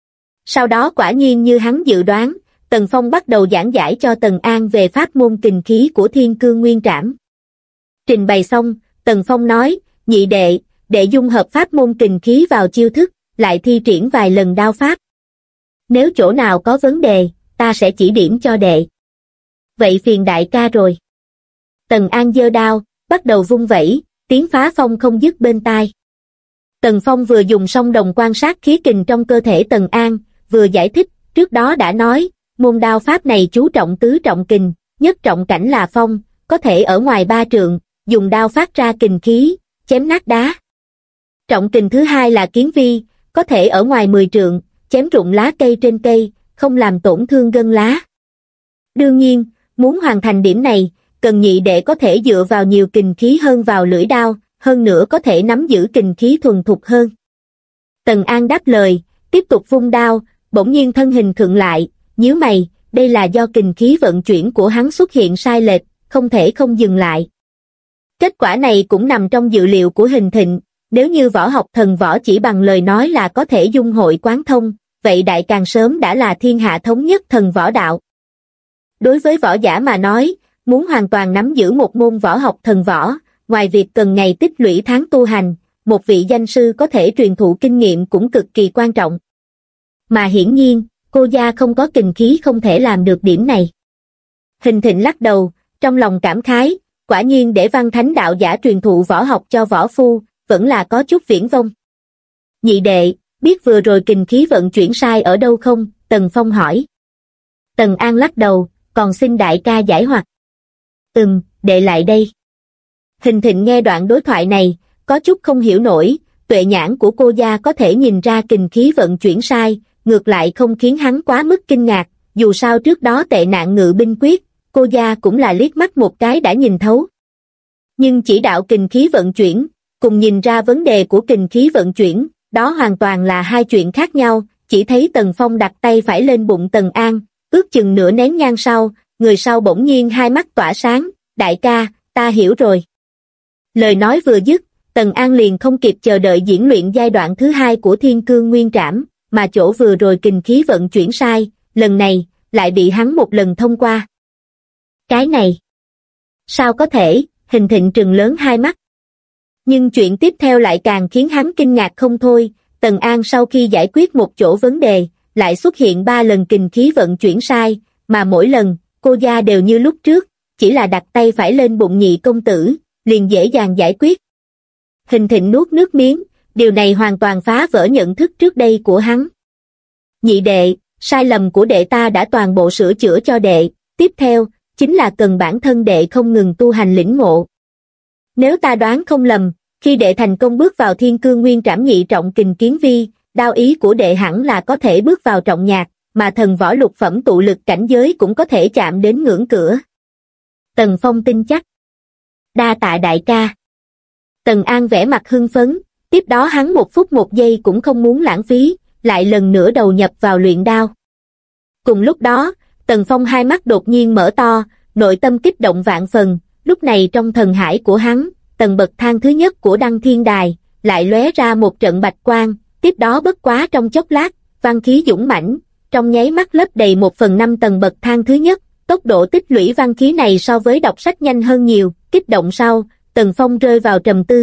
Sau đó quả nhiên như hắn dự đoán, Tần Phong bắt đầu giảng giải cho Tần An về pháp môn kình khí của Thiên Cương Nguyên Trảm. Trình bày xong, Tần Phong nói, nhị đệ, đệ dung hợp pháp môn kình khí vào chiêu thức, lại thi triển vài lần đao pháp. Nếu chỗ nào có vấn đề, ta sẽ chỉ điểm cho đệ. Vậy phiền đại ca rồi. Tần An giơ đao, bắt đầu vung vẩy, tiếng phá phong không dứt bên tai. Tần Phong vừa dùng song đồng quan sát khí kình trong cơ thể Tần An, vừa giải thích, trước đó đã nói, môn đao pháp này chú trọng tứ trọng kình, nhất trọng cảnh là phong, có thể ở ngoài 3 trượng, dùng đao phát ra kình khí, chém nát đá. Trọng kình thứ hai là kiến vi, có thể ở ngoài 10 trượng, chém rụng lá cây trên cây, không làm tổn thương gân lá. Đương nhiên, muốn hoàn thành điểm này, cần nhị đệ có thể dựa vào nhiều kình khí hơn vào lưỡi đao, hơn nữa có thể nắm giữ kình khí thuần thục hơn. Tần An đáp lời, tiếp tục vung đao, bỗng nhiên thân hình khựng lại, nhíu mày, đây là do kình khí vận chuyển của hắn xuất hiện sai lệch, không thể không dừng lại. Kết quả này cũng nằm trong dự liệu của Hình Thịnh, nếu như võ học thần võ chỉ bằng lời nói là có thể dung hội quán thông, vậy đại càng sớm đã là thiên hạ thống nhất thần võ đạo. Đối với võ giả mà nói, muốn hoàn toàn nắm giữ một môn võ học thần võ, ngoài việc cần ngày tích lũy tháng tu hành, một vị danh sư có thể truyền thụ kinh nghiệm cũng cực kỳ quan trọng. Mà hiển nhiên, cô gia không có kình khí không thể làm được điểm này. Hình Thịnh lắc đầu, trong lòng cảm khái, quả nhiên để văn thánh đạo giả truyền thụ võ học cho võ phu, vẫn là có chút viển vông. Nhị đệ, biết vừa rồi kình khí vận chuyển sai ở đâu không? Tần Phong hỏi. Tần An lắc đầu, còn xin đại ca giải hoặc. Đệ lại đây. Hình Thịnh nghe đoạn đối thoại này, có chút không hiểu nổi, tuệ nhãn của cô gia có thể nhìn ra kình khí vận chuyển sai, ngược lại không khiến hắn quá mức kinh ngạc, dù sao trước đó tệ nạn ngự binh quyết, cô gia cũng là liếc mắt một cái đã nhìn thấu. Nhưng chỉ đạo kình khí vận chuyển, cùng nhìn ra vấn đề của kình khí vận chuyển, đó hoàn toàn là hai chuyện khác nhau, chỉ thấy Tần Phong đặt tay phải lên bụng Tần An, ước chừng nửa nén nhang sau, người sau bỗng nhiên hai mắt tỏa sáng, đại ca, ta hiểu rồi. Lời nói vừa dứt, Tần An liền không kịp chờ đợi diễn luyện giai đoạn thứ hai của Thiên Cương Nguyên Trảm, mà chỗ vừa rồi kình khí vận chuyển sai, lần này, lại bị hắn một lần thông qua. Cái này, sao có thể? Hình Thịnh trừng lớn hai mắt. Nhưng chuyện tiếp theo lại càng khiến hắn kinh ngạc không thôi, Tần An sau khi giải quyết một chỗ vấn đề, lại xuất hiện 3 lần kình khí vận chuyển sai, mà mỗi lần, cô gia đều như lúc trước, chỉ là đặt tay phải lên bụng nhị công tử, liền dễ dàng giải quyết. Hình Thịnh nuốt nước miếng, điều này hoàn toàn phá vỡ nhận thức trước đây của hắn. Nhị đệ, sai lầm của đệ ta đã toàn bộ sửa chữa cho đệ, tiếp theo, chính là cần bản thân đệ không ngừng tu hành lĩnh ngộ. Nếu ta đoán không lầm, khi đệ thành công bước vào Thiên Cương Nguyên Trảm nhị trọng kình kiến vi, đao ý của đệ hẳn là có thể bước vào trọng nhạc, mà thần võ lục phẩm tụ lực cảnh giới cũng có thể chạm đến ngưỡng cửa. Tần Phong tin chắc. Đa tạ đại ca. Tần An vẻ mặt hưng phấn, tiếp đó hắn 1 phút 1 giây cũng không muốn lãng phí, lại lần nữa đầu nhập vào luyện đao. Cùng lúc đó, Tần Phong hai mắt đột nhiên mở to, nội tâm kích động vạn phần, lúc này trong thần hải của hắn, tầng bậc thang thứ nhất của Đăng Thiên Đài, lại lóe ra một trận bạch quang, tiếp đó bất quá trong chốc lát, văn khí dũng mãnh, trong nháy mắt lấp đầy 1/5 tầng bậc thang thứ nhất, tốc độ tích lũy văn khí này so với đọc sách nhanh hơn nhiều, kích động sau, Tần Phong rơi vào trầm tư.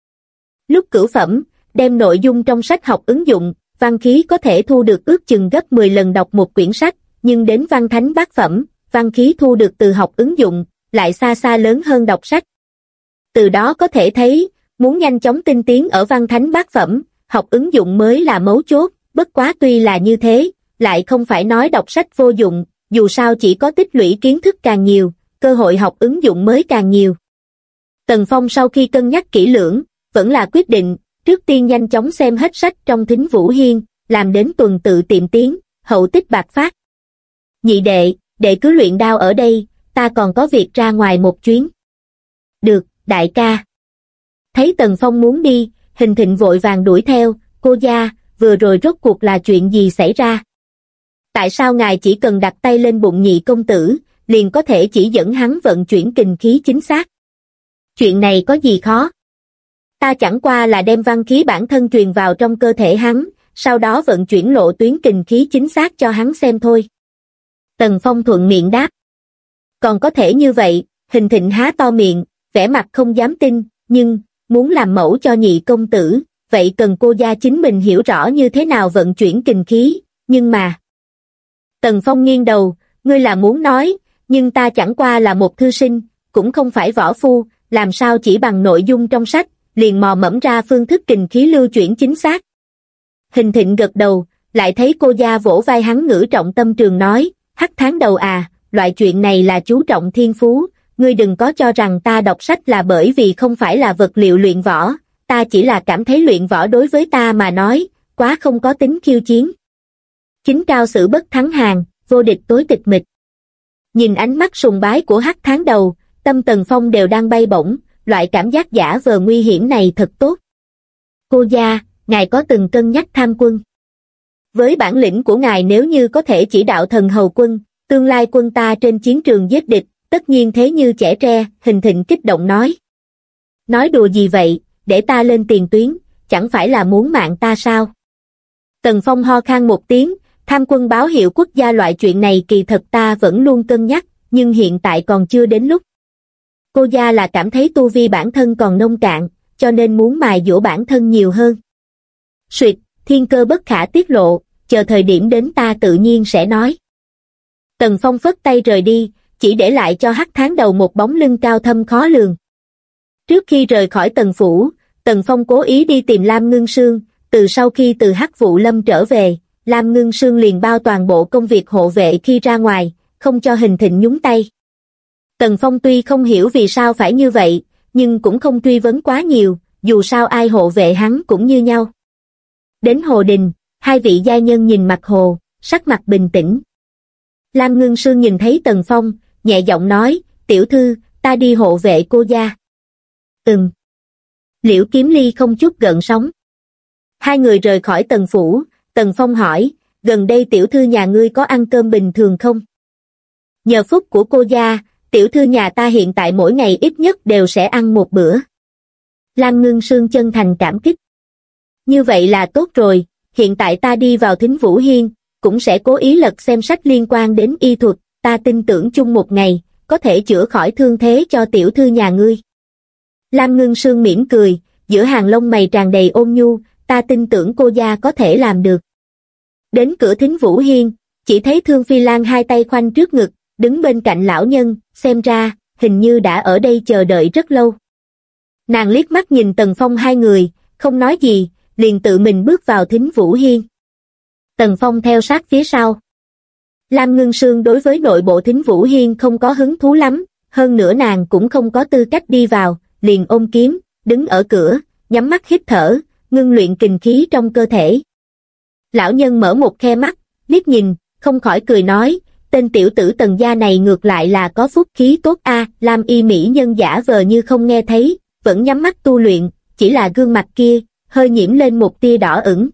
Lúc cửu phẩm, đem nội dung trong sách học ứng dụng, văn khí có thể thu được ước chừng gấp 10 lần đọc một quyển sách, nhưng đến văn thánh bát phẩm, văn khí thu được từ học ứng dụng, lại xa xa lớn hơn đọc sách. Từ đó có thể thấy, muốn nhanh chóng tinh tiến ở văn thánh bát phẩm, học ứng dụng mới là mấu chốt, bất quá tuy là như thế, lại không phải nói đọc sách vô dụng, dù sao chỉ có tích lũy kiến thức càng nhiều, cơ hội học ứng dụng mới càng nhiều. Tần Phong sau khi cân nhắc kỹ lưỡng, vẫn là quyết định, trước tiên nhanh chóng xem hết sách trong Thính Vũ Hiên, làm đến tuần tự tiệm tiến, hậu tích bạc phát. Nhị đệ, đệ cứ luyện đao ở đây, ta còn có việc ra ngoài một chuyến. Được, đại ca. Thấy Tần Phong muốn đi, Hình Thịnh vội vàng đuổi theo, cô gia, vừa rồi rốt cuộc là chuyện gì xảy ra? Tại sao ngài chỉ cần đặt tay lên bụng nhị công tử, liền có thể chỉ dẫn hắn vận chuyển kình khí chính xác? Chuyện này có gì khó? Ta chẳng qua là đem văn khí bản thân truyền vào trong cơ thể hắn, sau đó vận chuyển lộ tuyến kình khí chính xác cho hắn xem thôi. Tần Phong thuận miệng đáp. Còn có thể như vậy? Hình Thịnh há to miệng, vẻ mặt không dám tin, nhưng, muốn làm mẫu cho nhị công tử, vậy cần cô gia chính mình hiểu rõ như thế nào vận chuyển kình khí, nhưng mà, Tần Phong nghiêng đầu, ngươi là muốn nói, nhưng ta chẳng qua là một thư sinh, cũng không phải võ phu, làm sao chỉ bằng nội dung trong sách, liền mò mẫm ra phương thức kình khí lưu chuyển chính xác. Hình Thịnh gật đầu, lại thấy cô gia vỗ vai hắn ngữ trọng tâm trường nói, Hắc Tháng Đầu à, loại chuyện này là chú trọng thiên phú, ngươi đừng có cho rằng ta đọc sách là bởi vì không phải là vật liệu luyện võ, ta chỉ là cảm thấy luyện võ đối với ta mà nói, quá không có tính khiêu chiến. Chính cao sử bất thắng hàng, vô địch tối tịch mịch. Nhìn ánh mắt sùng bái của Hắc Tháng Đầu, tâm Tần Phong đều đang bay bổng, loại cảm giác giả vờ nguy hiểm này thật tốt. Cô gia, ngài có từng cân nhắc tham quân? Với bản lĩnh của ngài nếu như có thể chỉ đạo thần hầu quân, tương lai quân ta trên chiến trường giết địch, tất nhiên thế như trẻ tre, Hình Thịnh kích động nói. Nói đùa gì vậy, để ta lên tiền tuyến, chẳng phải là muốn mạng ta sao? Tần Phong ho khan một tiếng, tham quân báo hiệu quốc gia loại chuyện này kỳ thật ta vẫn luôn cân nhắc, nhưng hiện tại còn chưa đến lúc. Cô gia là cảm thấy tu vi bản thân còn nông cạn, cho nên muốn mài dũa bản thân nhiều hơn. Suyệt, thiên cơ bất khả tiết lộ, chờ thời điểm đến ta tự nhiên sẽ nói. Tần Phong phất tay rời đi, chỉ để lại cho Hắc Tháng Đầu một bóng lưng cao thâm khó lường. Trước khi rời khỏi Tần Phủ, Tần Phong cố ý đi tìm Lam Ngưng Sương, từ sau khi từ Hắc Vụ Lâm trở về, Lam Ngưng Sương liền bao toàn bộ công việc hộ vệ khi ra ngoài, không cho Hình Thịnh nhúng tay. Tần Phong tuy không hiểu vì sao phải như vậy, nhưng cũng không truy vấn quá nhiều, dù sao ai hộ vệ hắn cũng như nhau. Đến hồ đình, hai vị gia nhân nhìn mặt hồ, sắc mặt bình tĩnh. Lam Ngưng Sương nhìn thấy Tần Phong, nhẹ giọng nói, tiểu thư, ta đi hộ vệ cô gia. Liễu Kiếm Ly không chút gợn sóng. Hai người rời khỏi Tần Phủ, Tần Phong hỏi, gần đây tiểu thư nhà ngươi có ăn cơm bình thường không? Nhờ phúc của cô gia, tiểu thư nhà ta hiện tại mỗi ngày ít nhất đều sẽ ăn một bữa. Lam Ngưng Sương chân thành cảm kích. Như vậy là tốt rồi, hiện tại ta đi vào Thính Vũ Hiên, cũng sẽ cố ý lật xem sách liên quan đến y thuật, ta tin tưởng chung một ngày, có thể chữa khỏi thương thế cho tiểu thư nhà ngươi. Lam Ngưng Sương mỉm cười, giữa hàng lông mày tràn đầy ôn nhu, ta tin tưởng cô gia có thể làm được. Đến cửa Thính Vũ Hiên, chỉ thấy Thương Phi Lan hai tay khoanh trước ngực, đứng bên cạnh lão nhân, xem ra, hình như đã ở đây chờ đợi rất lâu. Nàng liếc mắt nhìn Tần Phong hai người, không nói gì, liền tự mình bước vào Thính Vũ Hiên. Tần Phong theo sát phía sau. Lam Ngưng Sương đối với nội bộ Thính Vũ Hiên không có hứng thú lắm, hơn nữa nàng cũng không có tư cách đi vào, liền ôm kiếm, đứng ở cửa, nhắm mắt hít thở, ngưng luyện kình khí trong cơ thể. Lão nhân mở một khe mắt, liếc nhìn, không khỏi cười nói, tên tiểu tử Tần gia này ngược lại là có phúc khí tốt a. Lam y mỹ nhân giả vờ như không nghe thấy, vẫn nhắm mắt tu luyện, chỉ là gương mặt kia, hơi nhiễm lên một tia đỏ ửng.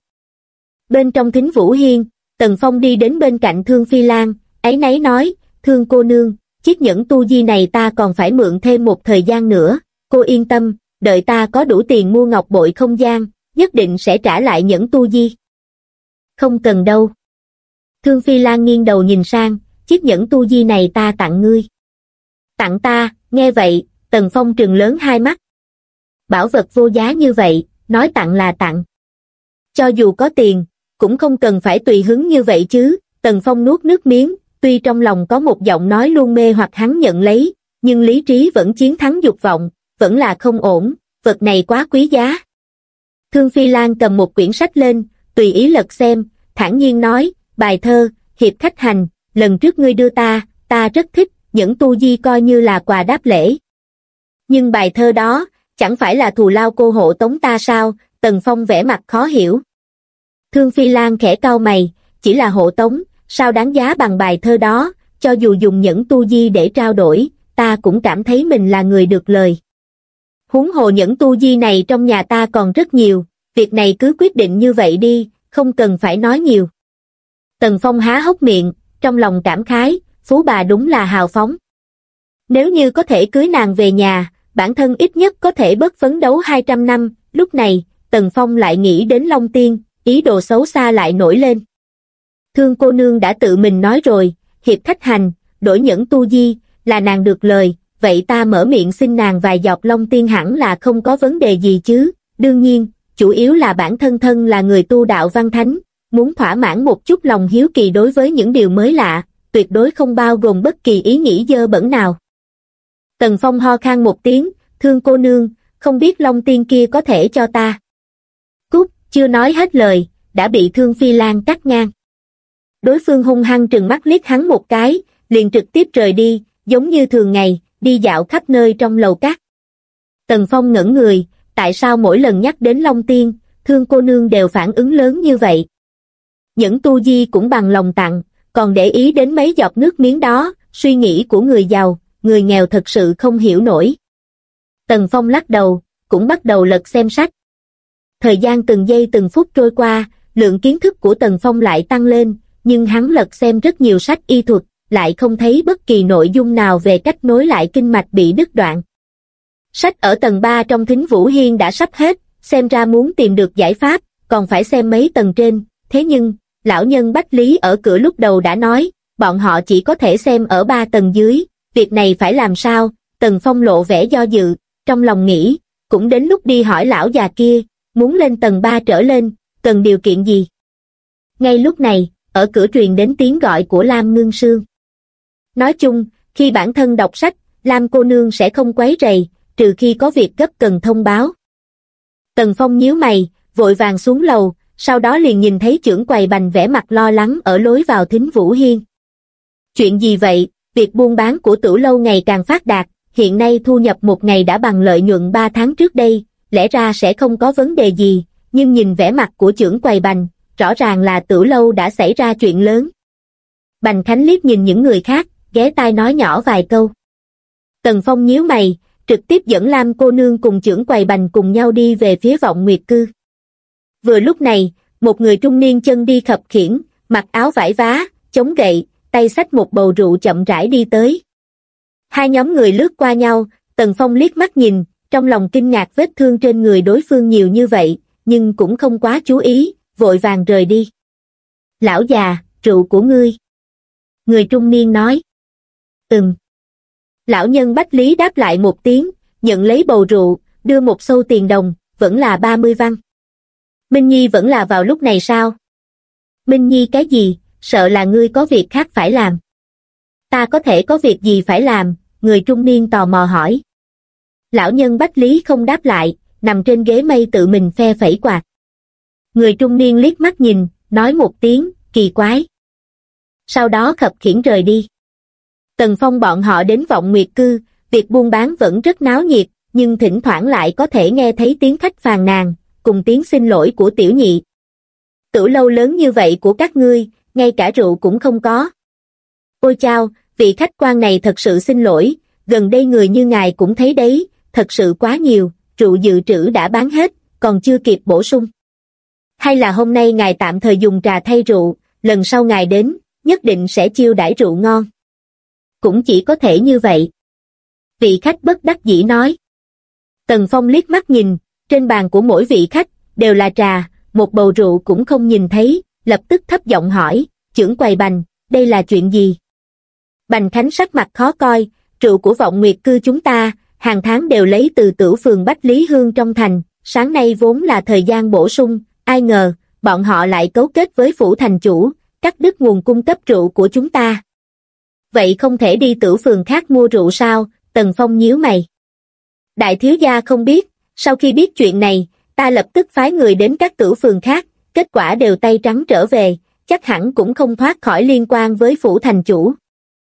Bên trong Thính Vũ Hiên, Tần Phong đi đến bên cạnh Thương Phi Lan, áy náy nói, Thương cô nương, chiếc nhẫn tu di này ta còn phải mượn thêm một thời gian nữa, cô yên tâm, đợi ta có đủ tiền mua ngọc bội không gian, nhất định sẽ trả lại nhẫn tu di. Không cần đâu. Thương Phi Lan nghiêng đầu nhìn sang, chiếc nhẫn tu di này ta tặng ngươi. Tặng ta, nghe vậy, Tần Phong trừng lớn hai mắt. Bảo vật vô giá như vậy, nói tặng là tặng. Cho dù có tiền, cũng không cần phải tùy hứng như vậy chứ. Tần Phong nuốt nước miếng, tuy trong lòng có một giọng nói luôn mê hoặc hắn nhận lấy, nhưng lý trí vẫn chiến thắng dục vọng, vẫn là không ổn, vật này quá quý giá. Thương Phi Lan cầm một quyển sách lên, tùy ý lật xem, thản nhiên nói, bài thơ, hiệp khách hành, lần trước ngươi đưa ta rất thích, nhẫn tu di coi như là quà đáp lễ. Nhưng bài thơ đó, chẳng phải là thù lao cô hộ tống ta sao? Tần Phong vẻ mặt khó hiểu. Thương Phi Lan khẽ cau mày, chỉ là hộ tống, sao đáng giá bằng bài thơ đó, cho dù dùng nhẫn tu di để trao đổi, ta cũng cảm thấy mình là người được lời. Huống hồ nhẫn tu di này trong nhà ta còn rất nhiều, việc này cứ quyết định như vậy đi, không cần phải nói nhiều. Tần Phong há hốc miệng, trong lòng cảm khái, phú bà đúng là hào phóng. Nếu như có thể cưới nàng về nhà, bản thân ít nhất có thể bớt phấn đấu 200 năm, lúc này, Tần Phong lại nghĩ đến Long Tiên, ý đồ xấu xa lại nổi lên. Thương cô nương đã tự mình nói rồi, hiệp khách hành, đổi nhẫn tu di, là nàng được lời, vậy ta mở miệng xin nàng vài giọt Long Tiên hẳn là không có vấn đề gì chứ, đương nhiên, chủ yếu là bản thân thân là người tu đạo văn thánh, muốn thỏa mãn một chút lòng hiếu kỳ đối với những điều mới lạ, tuyệt đối không bao gồm bất kỳ ý nghĩ dơ bẩn nào. Tần Phong ho khan một tiếng, Thương cô nương, không biết Long Tiên kia có thể cho ta. Cút, chưa nói hết lời, đã bị Thương Phi Lan cắt ngang. Đối phương hung hăng trừng mắt liếc hắn một cái, liền trực tiếp rời đi, giống như thường ngày, đi dạo khắp nơi trong lầu cát. Tần Phong ngẩn người, tại sao mỗi lần nhắc đến Long Tiên, Thương cô nương đều phản ứng lớn như vậy? Những tu di cũng bằng lòng tặng, còn để ý đến mấy giọt nước miếng đó, suy nghĩ của người giàu, người nghèo thật sự không hiểu nổi. Tần Phong lắc đầu, cũng bắt đầu lật xem sách. Thời gian từng giây từng phút trôi qua, lượng kiến thức của Tần Phong lại tăng lên, nhưng hắn lật xem rất nhiều sách y thuật, lại không thấy bất kỳ nội dung nào về cách nối lại kinh mạch bị đứt đoạn. Sách ở tầng 3 trong Thính Vũ Hiên đã sắp hết, xem ra muốn tìm được giải pháp, còn phải xem mấy tầng trên, thế nhưng, lão nhân Bách Lý ở cửa lúc đầu đã nói, bọn họ chỉ có thể xem ở 3 tầng dưới, việc này phải làm sao? Tần Phong lộ vẻ do dự, trong lòng nghĩ, cũng đến lúc đi hỏi lão già kia, muốn lên tầng 3 trở lên, cần điều kiện gì? Ngay lúc này, ở cửa truyền đến tiếng gọi của Lam Ngưng Sương. Nói chung, khi bản thân đọc sách, Lam cô nương sẽ không quấy rầy, trừ khi có việc gấp cần thông báo. Tần Phong nhíu mày, vội vàng xuống lầu, sau đó liền nhìn thấy trưởng quầy bành vẻ mặt lo lắng ở lối vào Thính Vũ Hiên. Chuyện gì vậy? Việc buôn bán của Tử lâu ngày càng phát đạt, hiện nay thu nhập một ngày đã bằng lợi nhuận 3 tháng trước đây, lẽ ra sẽ không có vấn đề gì, nhưng nhìn vẻ mặt của trưởng quầy bành, rõ ràng là Tử lâu đã xảy ra chuyện lớn. Bành Khánh liếc nhìn những người khác, ghé tai nói nhỏ vài câu. Tần Phong nhíu mày, trực tiếp dẫn Lam cô nương cùng trưởng quầy bành cùng nhau đi về phía Vọng Nguyệt Cư. Vừa lúc này, một người trung niên chân đi khập khiễng, mặc áo vải vá, chống gậy, tay xách một bầu rượu chậm rãi đi tới. Hai nhóm người lướt qua nhau, Tần Phong liếc mắt nhìn, trong lòng kinh ngạc vết thương trên người đối phương nhiều như vậy, nhưng cũng không quá chú ý, vội vàng rời đi. Lão già, rượu của ngươi. Người trung niên nói. Lão nhân Bách Lý đáp lại một tiếng, nhận lấy bầu rượu, đưa một xu tiền đồng, vẫn là 30 văn. Minh Nhi vẫn là vào lúc này sao? Minh Nhi cái gì, sợ là ngươi có việc khác phải làm. Ta có thể có việc gì phải làm, người trung niên tò mò hỏi. Lão nhân Bách Lý không đáp lại, nằm trên ghế mây tự mình phe phẩy quạt. Người trung niên liếc mắt nhìn, nói một tiếng, kỳ quái. Sau đó khập khiễng rời đi. Tần Phong bọn họ đến Vọng Nguyệt Cư, việc buôn bán vẫn rất náo nhiệt, nhưng thỉnh thoảng lại có thể nghe thấy tiếng khách phàn nàn, cùng tiếng xin lỗi của tiểu nhị. Tử lâu lớn như vậy của các ngươi, ngay cả rượu cũng không có. Ôi chao, vị khách quan này thật sự xin lỗi, gần đây người như ngài cũng thấy đấy, thật sự quá nhiều, rượu dự trữ đã bán hết, còn chưa kịp bổ sung. Hay là hôm nay ngài tạm thời dùng trà thay rượu, lần sau ngài đến, nhất định sẽ chiêu đãi rượu ngon. Cũng chỉ có thể như vậy. Vị khách bất đắc dĩ nói. Tần Phong liếc mắt nhìn, trên bàn của mỗi vị khách, đều là trà, một bầu rượu cũng không nhìn thấy, lập tức thấp giọng hỏi, trưởng quầy Bành, đây là chuyện gì? Bành Khánh sắc mặt khó coi, rượu của Vọng Nguyệt Cư chúng ta, hàng tháng đều lấy từ Tửu phường Bách Lý Hương trong thành, sáng nay vốn là thời gian bổ sung, ai ngờ, bọn họ lại cấu kết với phủ thành chủ, cắt đứt nguồn cung cấp rượu của chúng ta. Vậy không thể đi Tửu phường khác mua rượu sao? Tần Phong nhíu mày. Đại thiếu gia không biết, sau khi biết chuyện này, ta lập tức phái người đến các Tửu phường khác, kết quả đều tay trắng trở về, chắc hẳn cũng không thoát khỏi liên quan với phủ thành chủ.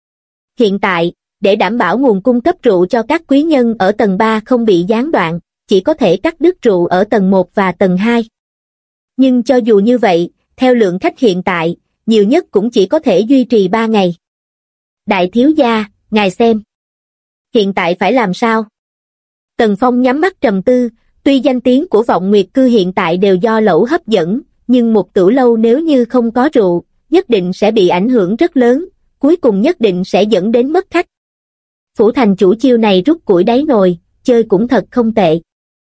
Hiện tại, để đảm bảo nguồn cung cấp rượu cho các quý nhân ở tầng 3 không bị gián đoạn, chỉ có thể cắt đứt rượu ở tầng 1 và tầng 2. Nhưng cho dù như vậy, theo lượng khách hiện tại, nhiều nhất cũng chỉ có thể duy trì 3 ngày. Đại thiếu gia, ngài xem. Hiện tại phải làm sao? Tần Phong nhắm mắt trầm tư, tuy danh tiếng của Vọng Nguyệt Cư hiện tại đều do lẩu hấp dẫn, nhưng một tử lâu nếu như không có rượu, nhất định sẽ bị ảnh hưởng rất lớn, cuối cùng nhất định sẽ dẫn đến mất khách. Phủ thành chủ chiêu này rút củi đáy nồi, chơi cũng thật không tệ.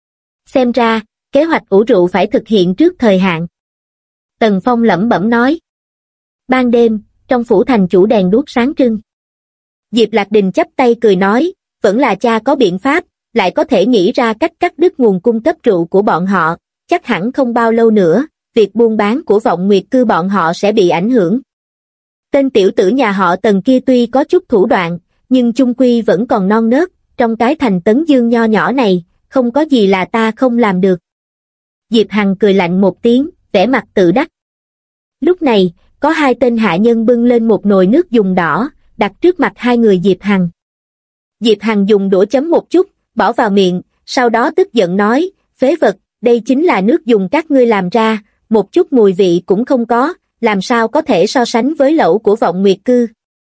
Xem ra, kế hoạch ủ rượu phải thực hiện trước thời hạn. Tần Phong lẩm bẩm nói. Ban đêm, trong phủ thành chủ đèn đuốc sáng trưng. Diệp Lạc Đình chắp tay cười nói, vẫn là cha có biện pháp, lại có thể nghĩ ra cách cắt đứt nguồn cung cấp rượu của bọn họ, chắc hẳn không bao lâu nữa, việc buôn bán của vọng nguyệt cư bọn họ sẽ bị ảnh hưởng. Tên tiểu tử nhà họ Tần kia tuy có chút thủ đoạn, nhưng chung quy vẫn còn non nớt, trong cái thành Tấn Dương nho nhỏ này, không có gì là ta không làm được. Diệp Hằng cười lạnh một tiếng, vẻ mặt tự đắc. Lúc này, có hai tên hạ nhân bưng lên một nồi nước dùng đỏ, đặt trước mặt hai người Diệp Hằng. Diệp Hằng dùng đũa chấm một chút, bỏ vào miệng, sau đó tức giận nói, phế vật, đây chính là nước dùng các ngươi làm ra, một chút mùi vị cũng không có, làm sao có thể so sánh với lẩu của vọng nguyệt cư.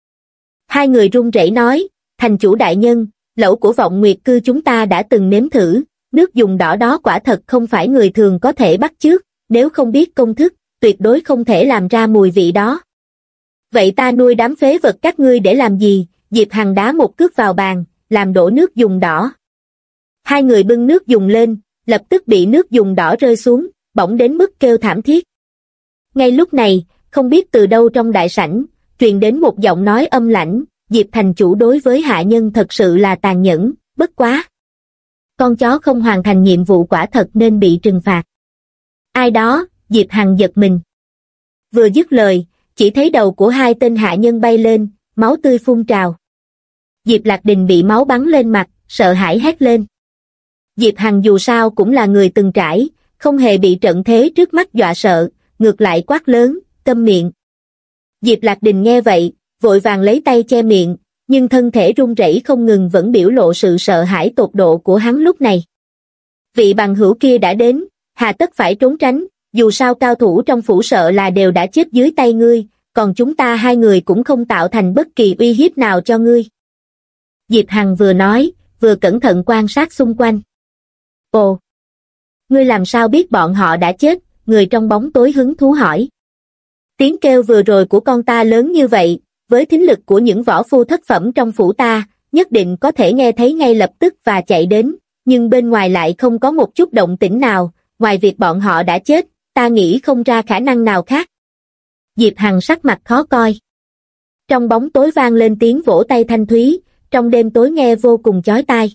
Hai người run rẩy nói, thành chủ đại nhân, lẩu của vọng nguyệt cư chúng ta đã từng nếm thử, nước dùng đỏ đó quả thật không phải người thường có thể bắt chước, nếu không biết công thức, tuyệt đối không thể làm ra mùi vị đó. Vậy ta nuôi đám phế vật các ngươi để làm gì? Diệp Hằng đá một cước vào bàn, làm đổ nước dùng đỏ. Hai người bưng nước dùng lên, lập tức bị nước dùng đỏ rơi xuống, bỏng đến mức kêu thảm thiết. Ngay lúc này, không biết từ đâu trong đại sảnh, truyền đến một giọng nói âm lãnh, Diệp thành chủ đối với hạ nhân thật sự là tàn nhẫn, bất quá. Con chó không hoàn thành nhiệm vụ quả thật nên bị trừng phạt. Ai đó? Diệp Hằng giật mình. Vừa dứt lời, chỉ thấy đầu của hai tên hạ nhân bay lên, máu tươi phun trào. Diệp Lạc Đình bị máu bắn lên mặt, sợ hãi hét lên. Diệp Hằng dù sao cũng là người từng trải, không hề bị trận thế trước mắt dọa sợ, ngược lại quát lớn, câm miệng. Diệp Lạc Đình nghe vậy, vội vàng lấy tay che miệng, nhưng thân thể run rẩy không ngừng vẫn biểu lộ sự sợ hãi tột độ của hắn lúc này. Vị bằng hữu kia đã đến, hà tất phải trốn tránh, dù sao cao thủ trong phủ sợ là đều đã chết dưới tay ngươi, còn chúng ta hai người cũng không tạo thành bất kỳ uy hiếp nào cho ngươi. Diệp Hằng vừa nói, vừa cẩn thận quan sát xung quanh. Ồ! Ngươi làm sao biết bọn họ đã chết? Người trong bóng tối hứng thú hỏi. Tiếng kêu vừa rồi của con ta lớn như vậy, với thính lực của những võ phu thất phẩm trong phủ ta, nhất định có thể nghe thấy ngay lập tức và chạy đến, nhưng bên ngoài lại không có một chút động tĩnh nào, ngoài việc bọn họ đã chết, ta nghĩ không ra khả năng nào khác. Diệp Hằng sắc mặt khó coi. Trong bóng tối vang lên tiếng vỗ tay thanh thúy, trong đêm tối nghe vô cùng chói tai.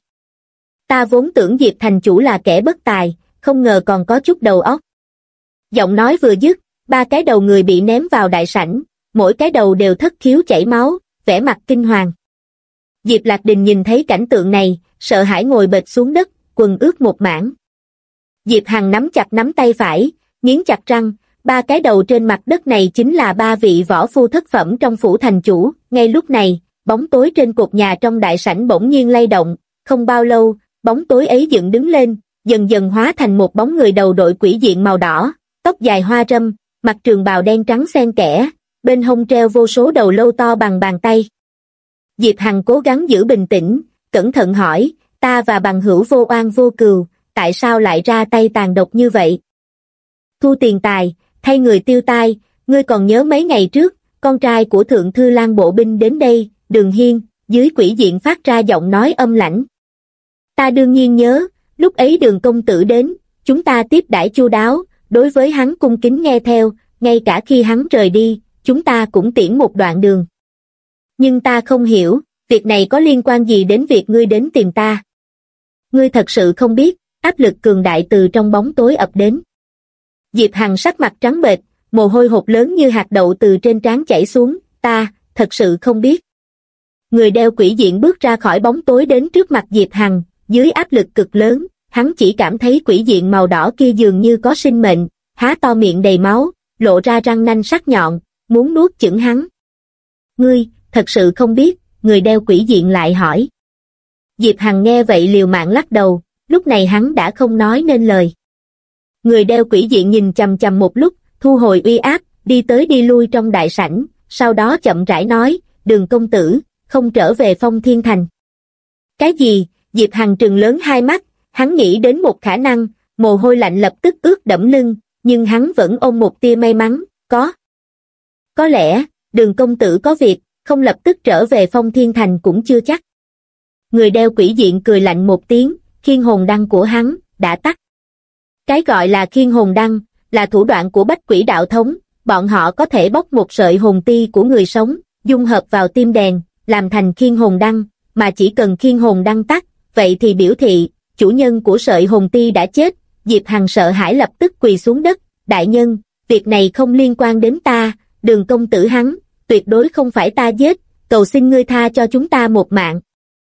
Ta vốn tưởng Diệp thành chủ là kẻ bất tài, không ngờ còn có chút đầu óc. Giọng nói vừa dứt, ba cái đầu người bị ném vào đại sảnh, mỗi cái đầu đều thất khiếu chảy máu, vẻ mặt kinh hoàng. Diệp Lạc Đình nhìn thấy cảnh tượng này, sợ hãi ngồi bệt xuống đất, quần ướt một mảng. Diệp Hằng nắm chặt nắm tay phải, nghiến chặt răng, ba cái đầu trên mặt đất này chính là ba vị võ phu thất phẩm trong phủ thành chủ. Ngay lúc này, bóng tối trên cột nhà trong đại sảnh bỗng nhiên lay động, không bao lâu, bóng tối ấy dựng đứng lên, dần dần hóa thành một bóng người đầu đội quỷ diện màu đỏ, tóc dài hoa râm, mặc trường bào đen trắng xen kẽ, bên hông treo vô số đầu lâu to bằng bàn tay. Diệp Hằng cố gắng giữ bình tĩnh, cẩn thận hỏi, ta và bằng hữu vô oan vô cừu, tại sao lại ra tay tàn độc như vậy? Thu tiền tài, thay người tiêu tai, ngươi còn nhớ mấy ngày trước, con trai của thượng thư lang bộ binh đến đây, Đường Hiên, dưới quỷ diện phát ra giọng nói âm lãnh. Ta đương nhiên nhớ, lúc ấy Đường công tử đến, chúng ta tiếp đãi chu đáo, đối với hắn cung kính nghe theo, ngay cả khi hắn rời đi, chúng ta cũng tiễn một đoạn đường. Nhưng ta không hiểu, việc này có liên quan gì đến việc ngươi đến tìm ta? Ngươi thật sự không biết, áp lực cường đại từ trong bóng tối ập đến. Diệp Hằng sắc mặt trắng bệch, mồ hôi hột lớn như hạt đậu từ trên trán chảy xuống, ta, thật sự không biết. Người đeo quỷ diện bước ra khỏi bóng tối đến trước mặt Diệp Hằng, dưới áp lực cực lớn, hắn chỉ cảm thấy quỷ diện màu đỏ kia dường như có sinh mệnh, há to miệng đầy máu, lộ ra răng nanh sắc nhọn, muốn nuốt chửng hắn. Ngươi, thật sự không biết, người đeo quỷ diện lại hỏi. Diệp Hằng nghe vậy liều mạng lắc đầu, lúc này hắn đã không nói nên lời. Người đeo quỷ diện nhìn chằm chằm một lúc, thu hồi uy áp, đi tới đi lui trong đại sảnh, sau đó chậm rãi nói, Đường công tử, không trở về Phong Thiên Thành. Cái gì? Diệp Hằng trừng lớn hai mắt, hắn nghĩ đến một khả năng, mồ hôi lạnh lập tức ướt đẫm lưng, nhưng hắn vẫn ôm một tia may mắn, có lẽ, Đường công tử có việc, không lập tức trở về Phong Thiên Thành cũng chưa chắc. Người đeo quỷ diện cười lạnh một tiếng, khiên hồn đăng của hắn, đã tắt. Cái gọi là khiên hồn đăng, là thủ đoạn của Bách Quỷ Đạo Thống, bọn họ có thể bóc một sợi hồn ti của người sống, dung hợp vào tim đèn, làm thành khiên hồn đăng, mà chỉ cần khiên hồn đăng tắt, vậy thì biểu thị, chủ nhân của sợi hồn ti đã chết. Diệp Hằng sợ hãi lập tức quỳ xuống đất, đại nhân, việc này không liên quan đến ta, Đường công tử hắn, tuyệt đối không phải ta giết, cầu xin ngươi tha cho chúng ta một mạng.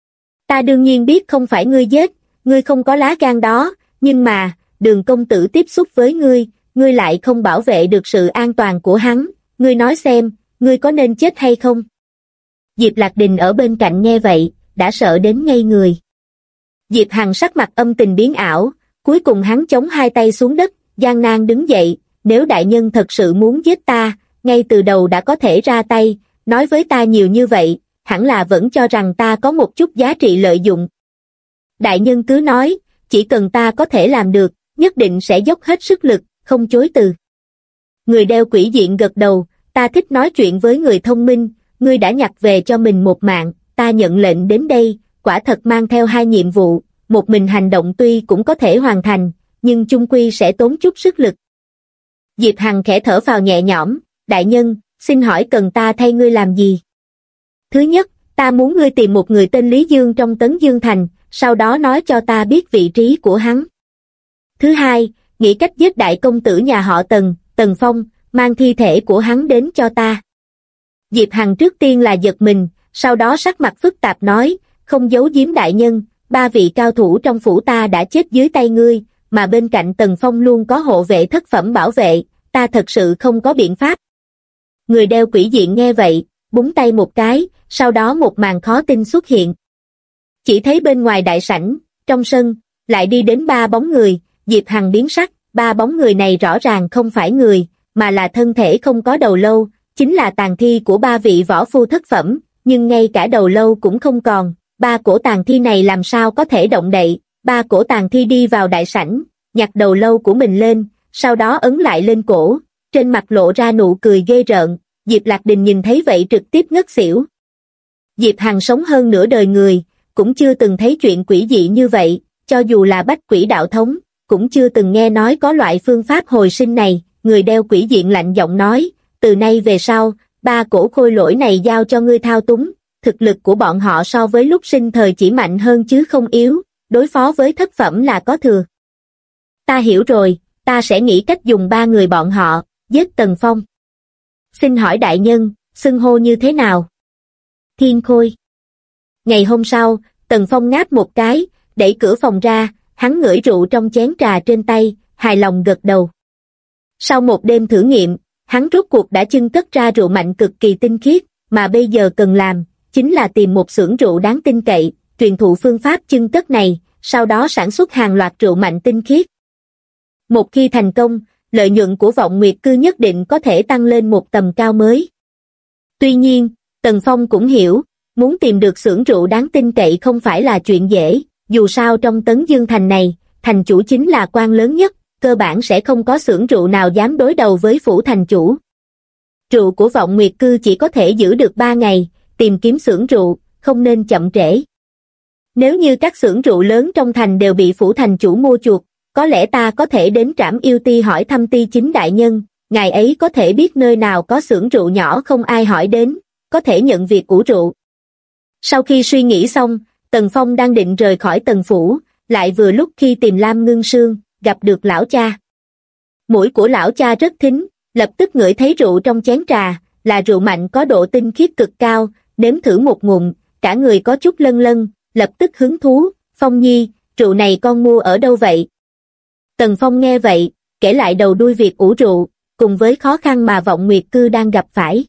Ta đương nhiên biết không phải ngươi giết, ngươi không có lá gan đó, nhưng mà, Đường công tử tiếp xúc với ngươi lại không bảo vệ được sự an toàn của hắn, ngươi nói xem, ngươi có nên chết hay không? Diệp Lạc Đình ở bên cạnh nghe vậy, đã sợ đến ngây người. Diệp Hằng sắc mặt âm tình biến ảo, cuối cùng hắn chống hai tay xuống đất, gian nan đứng dậy, nếu đại nhân thật sự muốn giết ta, ngay từ đầu đã có thể ra tay, nói với ta nhiều như vậy, hẳn là vẫn cho rằng ta có một chút giá trị lợi dụng. Đại nhân cứ nói, chỉ cần ta có thể làm được, nhất định sẽ dốc hết sức lực, không chối từ. Người đeo quỷ diện gật đầu, ta thích nói chuyện với người thông minh, ngươi đã nhặt về cho mình một mạng, ta nhận lệnh đến đây, quả thật mang theo hai nhiệm vụ, một mình hành động tuy cũng có thể hoàn thành, nhưng chung quy sẽ tốn chút sức lực. Diệp Hằng khẽ thở phào nhẹ nhõm, đại nhân, xin hỏi cần ta thay ngươi làm gì? Thứ nhất, ta muốn ngươi tìm một người tên Lý Dương trong Tấn Dương Thành, sau đó nói cho ta biết vị trí của hắn. Thứ hai, nghĩ cách giết đại công tử nhà họ Tần, Tần Phong, mang thi thể của hắn đến cho ta. Diệp Hằng trước tiên là giật mình, sau đó sắc mặt phức tạp nói, không giấu giếm đại nhân, 3 vị cao thủ trong phủ ta đã chết dưới tay ngươi, mà bên cạnh Tần Phong luôn có hộ vệ thất phẩm bảo vệ, ta thật sự không có biện pháp. Người đeo quỷ diện nghe vậy, búng tay một cái, sau đó một màn khó tin xuất hiện. Chỉ thấy bên ngoài đại sảnh, trong sân, lại đi đến 3 bóng người, Diệp Hằng biến sắc, 3 bóng người này rõ ràng không phải người, mà là thân thể không có đầu lâu, chính là tàn thi của 3 vị võ phu thất phẩm, nhưng ngay cả đầu lâu cũng không còn, 3 cổ tàn thi này làm sao có thể động đậy, 3 cổ tàn thi đi vào đại sảnh, nhặt đầu lâu của mình lên, sau đó ấn lại lên cổ, trên mặt lộ ra nụ cười ghê rợn, Diệp Lạc Đình nhìn thấy vậy trực tiếp ngất xỉu. Diệp Hằng sống hơn nửa đời người, cũng chưa từng thấy chuyện quỷ dị như vậy, cho dù là bách quỷ đạo thống, cũng chưa từng nghe nói có loại phương pháp hồi sinh này, người đeo quỷ diện lạnh giọng nói, từ nay về sau, 3 cổ khôi lỗi này giao cho ngươi thao túng, thực lực của bọn họ so với lúc sinh thời chỉ mạnh hơn chứ không yếu, đối phó với thất phẩm là có thừa. Ta hiểu rồi, ta sẽ nghĩ cách dùng 3 người bọn họ, giết Tần Phong. Xin hỏi đại nhân, xưng hô như thế nào? Thiên Khôi. Ngày hôm sau, Tần Phong ngáp một cái, đẩy cửa phòng ra, hắn ngửi rượu trong chén trà trên tay, hài lòng gật đầu. Sau một đêm thử nghiệm, hắn rốt cuộc đã chưng cất ra rượu mạnh cực kỳ tinh khiết, mà bây giờ cần làm, chính là tìm một xưởng rượu đáng tin cậy, truyền thụ phương pháp chưng cất này, sau đó sản xuất hàng loạt rượu mạnh tinh khiết. Một khi thành công, lợi nhuận của Vọng Nguyệt Cư nhất định có thể tăng lên một tầm cao mới. Tuy nhiên, Tần Phong cũng hiểu, muốn tìm được xưởng rượu đáng tin cậy không phải là chuyện dễ, dù sao trong Tấn Dương Thành này, thành chủ chính là quan lớn nhất, cơ bản sẽ không có xưởng rượu nào dám đối đầu với phủ thành chủ. Rượu của Vọng Nguyệt Cư chỉ có thể giữ được 3 ngày, tìm kiếm xưởng rượu, không nên chậm trễ. Nếu như các xưởng rượu lớn trong thành đều bị phủ thành chủ mua chuộc, có lẽ ta có thể đến Trảm Yêu Ti hỏi thăm Ti Chính đại nhân, ngài ấy có thể biết nơi nào có xưởng rượu nhỏ không ai hỏi đến, có thể nhận việc ủ rượu. Sau khi suy nghĩ xong, Tần Phong đang định rời khỏi Tần phủ, lại vừa lúc khi tìm Lam Ngưng Sương, gặp được lão cha. Mũi của lão cha rất thính, lập tức ngửi thấy rượu trong chén trà, là rượu mạnh có độ tinh khiết cực cao, nếm thử một ngụm, cả người có chút lân lân, lập tức hứng thú, Phong Nhi, rượu này con mua ở đâu vậy? Tần Phong nghe vậy, kể lại đầu đuôi việc ủ rượu, cùng với khó khăn mà Vọng Nguyệt Cư đang gặp phải.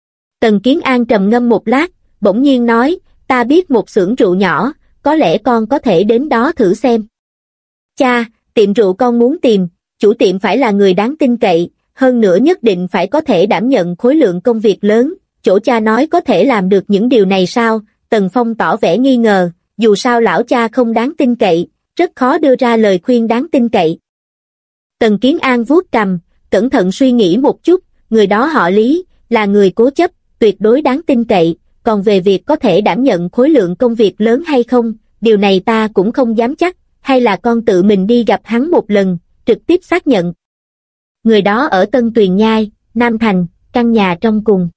Tần Kiến An trầm ngâm một lát, bỗng nhiên nói, ta biết một xưởng rượu nhỏ, có lẽ con có thể đến đó thử xem. Cha, tiệm rượu con muốn tìm, chủ tiệm phải là người đáng tin cậy, hơn nữa nhất định phải có thể đảm nhận khối lượng công việc lớn, chỗ cha nói có thể làm được những điều này sao? Tần Phong tỏ vẻ nghi ngờ, dù sao lão cha không đáng tin cậy, rất khó đưa ra lời khuyên đáng tin cậy. Tần Kiến An vuốt cằm, cẩn thận suy nghĩ một chút, người đó họ Lý, là người cố chấp, tuyệt đối đáng tin cậy, còn về việc có thể đảm nhận khối lượng công việc lớn hay không, điều này ta cũng không dám chắc, hay là con tự mình đi gặp hắn một lần, trực tiếp xác nhận. Người đó ở Tân Tuyền Nhai, Nam Thành, căn nhà trong cùng.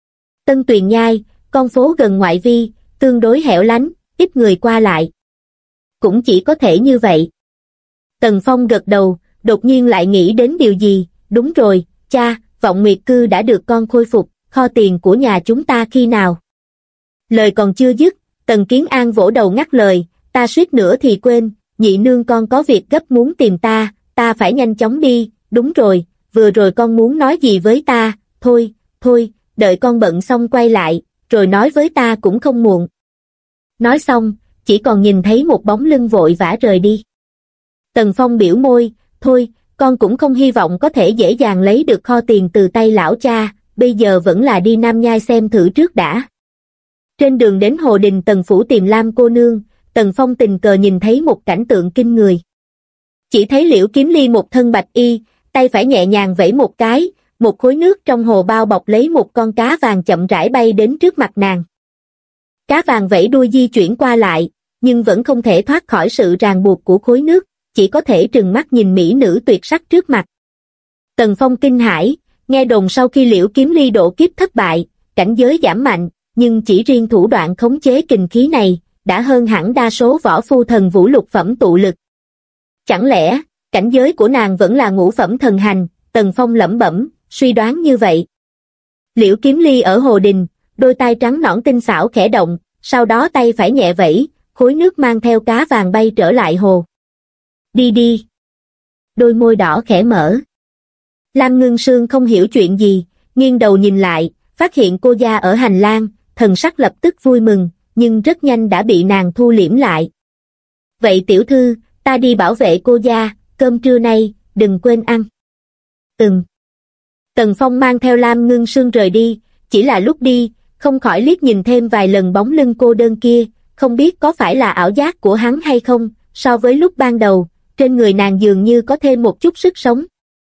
Tân Tuyền Nhai, con phố gần ngoại vi, tương đối hẻo lánh, ít người qua lại. Cũng chỉ có thể như vậy. Tần Phong gật đầu, đột nhiên lại nghĩ đến điều gì, đúng rồi, Cha, Vọng Nguyệt Cư đã được con khôi phục, kho tiền của nhà chúng ta khi nào? Lời còn chưa dứt, Tần Kiến An vỗ đầu ngắt lời, ta suýt nữa thì quên, nhị nương con có việc gấp muốn tìm ta phải nhanh chóng đi, đúng rồi, vừa rồi con muốn nói gì với ta, thôi, đợi con bận xong quay lại, rồi nói với ta cũng không muộn. Nói xong, chỉ còn nhìn thấy một bóng lưng vội vã rời đi. Tần Phong biểu môi, thôi, con cũng không hy vọng có thể dễ dàng lấy được kho tiền từ tay lão cha, bây giờ vẫn là đi Nam Nhai xem thử trước đã. Trên đường đến Hồ Đình Tần Phủ tìm Lam cô nương, Tần Phong tình cờ nhìn thấy một cảnh tượng kinh người. Chỉ thấy Liễu Kiếm Ly một thân bạch y, tay phải nhẹ nhàng vẫy một cái, một khối nước trong hồ bao bọc lấy một con cá vàng chậm rãi bay đến trước mặt nàng. Cá vàng vẫy đuôi di chuyển qua lại, nhưng vẫn không thể thoát khỏi sự ràng buộc của khối nước, chỉ có thể trừng mắt nhìn mỹ nữ tuyệt sắc trước mặt. Tần Phong kinh hãi, nghe đồn sau khi Liễu Kiếm Ly độ kiếp thất bại, cảnh giới giảm mạnh, nhưng chỉ riêng thủ đoạn khống chế kình khí này, đã hơn hẳn đa số võ phu thần vũ lục phẩm tụ lực. Chẳng lẽ, cảnh giới của nàng vẫn là ngũ phẩm thần hành, Tần Phong lẩm bẩm, suy đoán như vậy. Liễu Kiếm Ly ở hồ đình, đôi tay trắng nõn tinh xảo khẽ động, sau đó tay phải nhẹ vẫy, khối nước mang theo cá vàng bay trở lại hồ. Đi. Đôi môi đỏ khẽ mở. Lam Ngưng Sương không hiểu chuyện gì, nghiêng đầu nhìn lại, phát hiện cô gia ở hành lang, thần sắc lập tức vui mừng, nhưng rất nhanh đã bị nàng thu liễm lại. Vậy tiểu thư, ta đi bảo vệ cô gia, cơm trưa nay, đừng quên ăn. Tần Phong mang theo Lam Ngưng Sương rời đi, chỉ là lúc đi, không khỏi liếc nhìn thêm vài lần bóng lưng cô đơn kia, không biết có phải là ảo giác của hắn hay không, so với lúc ban đầu, trên người nàng dường như có thêm một chút sức sống.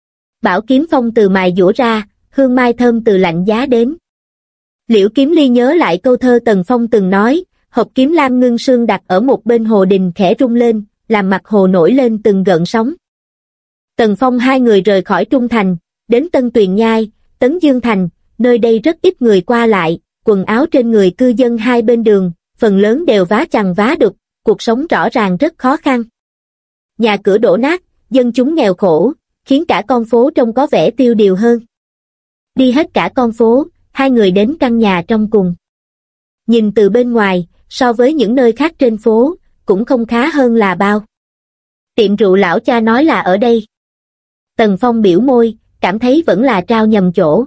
Bảo kiếm phong từ mài giũa ra, hương mai thơm từ lạnh giá đến. Liễu Kiếm Ly nhớ lại câu thơ Tần Phong từng nói, hộp kiếm Lam Ngưng Sương đặt ở một bên hồ đình khẽ rung lên, làm mặt hồ nổi lên từng gợn sóng. Tần Phong hai người rời khỏi Trung Thành, đến Tân Tuyền Nhai, Tấn Dương Thành, nơi đây rất ít người qua lại, quần áo trên người cư dân hai bên đường, phần lớn đều vá chằng vá đục, cuộc sống rõ ràng rất khó khăn. Nhà cửa đổ nát, dân chúng nghèo khổ, khiến cả con phố trông có vẻ tiêu điều hơn. Đi hết cả con phố, hai người đến căn nhà trong cùng. Nhìn từ bên ngoài, so với những nơi khác trên phố, cũng không khá hơn là bao. Tiệm rượu lão cha nói là ở đây. Tần Phong biểu môi, cảm thấy vẫn là trao nhầm chỗ.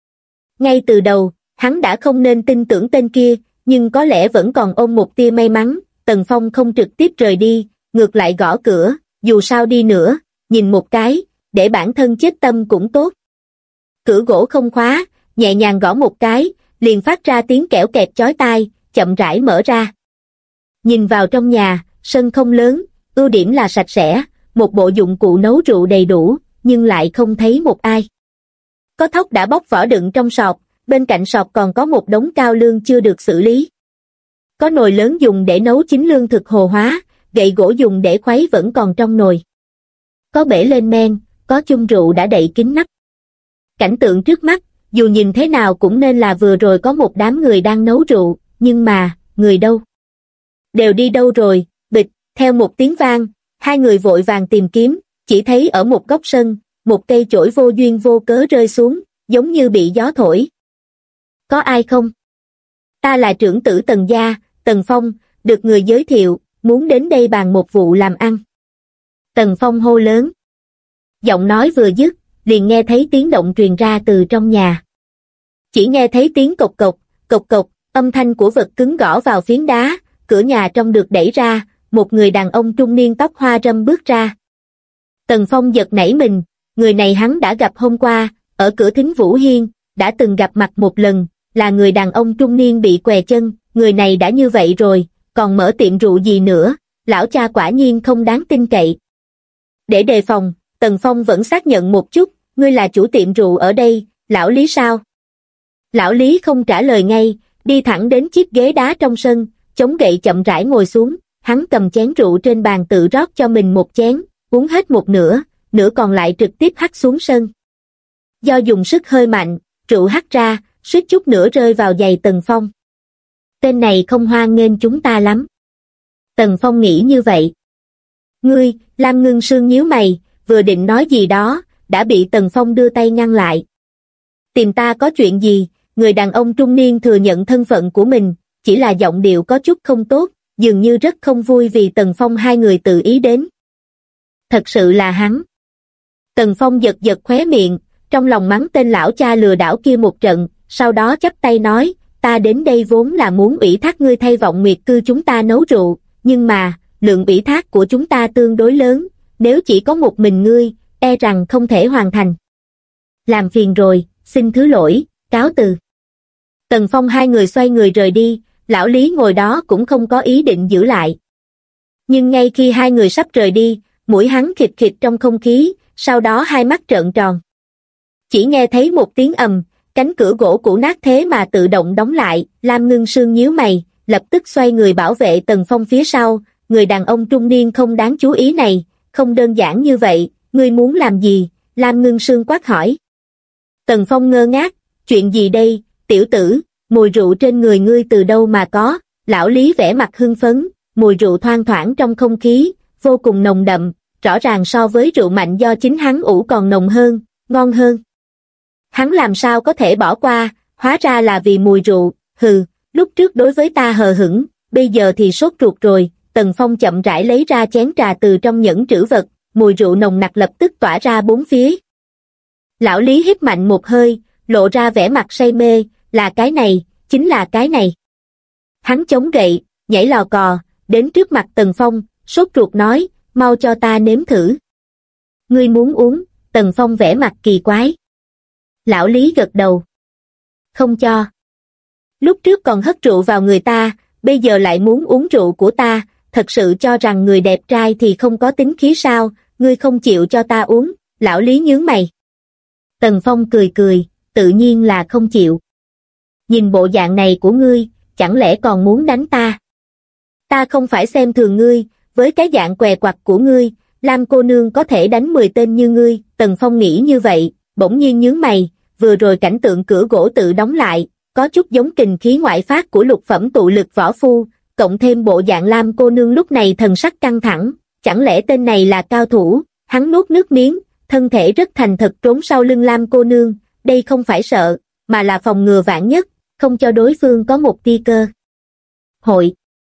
Ngay từ đầu, hắn đã không nên tin tưởng tên kia, nhưng có lẽ vẫn còn ôm một tia may mắn, Tần Phong không trực tiếp rời đi, ngược lại gõ cửa, dù sao đi nữa, nhìn một cái, để bản thân chết tâm cũng tốt. Cửa gỗ không khóa, nhẹ nhàng gõ một cái, liền phát ra tiếng kẽo kẹt chói tai, chậm rãi mở ra. Nhìn vào trong nhà, sân không lớn, ưu điểm là sạch sẽ, một bộ dụng cụ nấu rượu đầy đủ, nhưng lại không thấy một ai. Có thóc đã bóc vỏ đựng trong sọt, bên cạnh sọt còn có một đống cao lương chưa được xử lý. Có nồi lớn dùng để nấu chín lương thực hồ hóa, gậy gỗ dùng để khuấy vẫn còn trong nồi. Có bể lên men, có chung rượu đã đậy kín nắp. Cảnh tượng trước mắt, dù nhìn thế nào cũng nên là vừa rồi có một đám người đang nấu rượu, nhưng mà, người đâu? Đều đi đâu rồi? Bịch, theo một tiếng vang, hai người vội vàng tìm kiếm, chỉ thấy ở một góc sân, một cây chổi vô duyên vô cớ rơi xuống, giống như bị gió thổi. Có ai không? Ta là trưởng tử Tần gia, Tần Phong, được người giới thiệu, muốn đến đây bàn một vụ làm ăn. Tần Phong hô lớn. Giọng nói vừa dứt, liền nghe thấy tiếng động truyền ra từ trong nhà. Chỉ nghe thấy tiếng cộc cộc, âm thanh của vật cứng gõ vào phiến đá, cửa nhà trong được đẩy ra, một người đàn ông trung niên tóc hoa râm bước ra. Tần Phong giật nảy mình, người này hắn đã gặp hôm qua, ở cửa Thính Vũ Hiên, đã từng gặp mặt một lần, là người đàn ông trung niên bị què chân, người này đã như vậy rồi, còn mở tiệm rượu gì nữa, lão cha quả nhiên không đáng tin cậy. Để đề phòng, Tần Phong vẫn xác nhận một chút, ngươi là chủ tiệm rượu ở đây, lão Lý sao? Lão Lý không trả lời ngay, đi thẳng đến chiếc ghế đá trong sân, chống gậy chậm rãi ngồi xuống, hắn cầm chén rượu trên bàn tự rót cho mình một chén, uống hết một nửa, nửa còn lại trực tiếp hắt xuống sân. Do dùng sức hơi mạnh, rượu hắt ra, suýt chút nữa rơi vào giày Tần Phong. Tên này không hoan nghênh chúng ta lắm. Tần Phong nghĩ như vậy. Ngươi, Lam Ngưng Sương nhíu mày, vừa định nói gì đó, đã bị Tần Phong đưa tay ngăn lại. Tìm ta có chuyện gì? Người đàn ông trung niên thừa nhận thân phận của mình, chỉ là giọng điệu có chút không tốt, dường như rất không vui vì Tần Phong hai người tự ý đến. Thật sự là hắn. Tần Phong giật giật khóe miệng, trong lòng mắng tên lão cha lừa đảo kia một trận, sau đó chắp tay nói, ta đến đây vốn là muốn ủy thác ngươi thay Vọng Nguyệt Cư chúng ta nấu rượu, nhưng mà, lượng ủy thác của chúng ta tương đối lớn, nếu chỉ có một mình ngươi, e rằng không thể hoàn thành. Làm phiền rồi, xin thứ lỗi, cáo từ. Tần Phong hai người xoay người rời đi, lão Lý ngồi đó cũng không có ý định giữ lại. Nhưng ngay khi hai người sắp rời đi, mũi hắn khịt khịt trong không khí, sau đó hai mắt trợn tròn. Chỉ nghe thấy một tiếng ầm, cánh cửa gỗ cũ nát thế mà tự động đóng lại, Lam Ngưng Sương nhíu mày, lập tức xoay người bảo vệ Tần Phong phía sau, người đàn ông trung niên không đáng chú ý này, không đơn giản như vậy, ngươi muốn làm gì? Lam Ngưng Sương quát hỏi. Tần Phong ngơ ngác, chuyện gì đây, tiểu tử, mùi rượu trên người ngươi từ đâu mà có? Lão Lý vẻ mặt hưng phấn, mùi rượu thoang thoảng trong không khí, vô cùng nồng đậm, rõ ràng so với rượu mạnh do chính hắn ủ còn nồng hơn, ngon hơn. Hắn làm sao có thể bỏ qua, hóa ra là vì mùi rượu, hừ, lúc trước đối với ta hờ hững, bây giờ thì sốt ruột rồi. Tần Phong chậm rãi lấy ra chén trà từ trong nhẫn trữ vật, mùi rượu nồng nặc lập tức tỏa ra bốn phía. Lão Lý hít mạnh một hơi, lộ ra vẻ mặt say mê, là cái này, chính là cái này. Hắn chống gậy, nhảy lò cò, đến trước mặt Tần Phong, sốt ruột nói, mau cho ta nếm thử. Ngươi muốn uống? Tần Phong vẻ mặt kỳ quái. Lão Lý gật đầu. Không cho. Lúc trước còn hất rượu vào người ta, bây giờ lại muốn uống rượu của ta, thật sự cho rằng người đẹp trai thì không có tính khí sao, ngươi không chịu cho ta uống, lão Lý nhướng mày. Tần Phong cười cười, tự nhiên là không chịu. Nhìn bộ dạng này của ngươi, chẳng lẽ còn muốn đánh ta? Ta không phải xem thường ngươi, với cái dạng què quặt của ngươi, Lam cô nương có thể đánh 10 tên như ngươi. Tần Phong nghĩ như vậy, bỗng nhiên nhướng mày, vừa rồi cảnh tượng cửa gỗ tự đóng lại, có chút giống kình khí ngoại phát của lục phẩm tụ lực võ phu, cộng thêm bộ dạng Lam cô nương lúc này thần sắc căng thẳng, chẳng lẽ tên này là cao thủ? Hắn nuốt nước miếng, thân thể rất thành thật trốn sau lưng Lam cô nương, đây không phải sợ, mà là phòng ngừa vạn nhất, không cho đối phương có một tia cơ hội.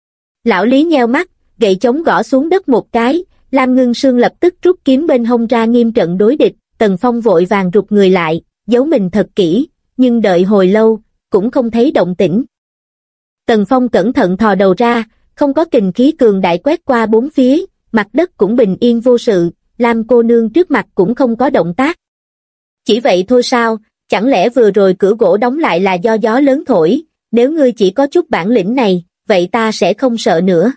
Lão Lý nheo mắt, gậy chống gõ xuống đất một cái, Lam Ngưng Sương lập tức rút kiếm bên hông ra nghiêm trận đối địch. Tần Phong vội vàng rụt người lại, giấu mình thật kỹ, nhưng đợi hồi lâu, cũng không thấy động tĩnh. Tần Phong cẩn thận thò đầu ra, không có kình khí cường đại quét qua bốn phía, mặt đất cũng bình yên vô sự, Lam cô nương trước mặt cũng không có động tác. Chỉ vậy thôi sao, chẳng lẽ vừa rồi cửa gỗ đóng lại là do gió lớn thổi, nếu ngươi chỉ có chút bản lĩnh này, vậy ta sẽ không sợ nữa.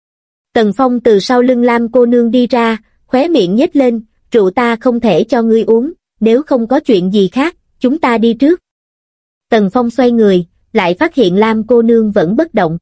Tần Phong từ sau lưng Lam cô nương đi ra, khóe miệng nhếch lên, rượu ta không thể cho ngươi uống, nếu không có chuyện gì khác, chúng ta đi trước. Tần Phong xoay người, lại phát hiện Lam cô nương vẫn bất động.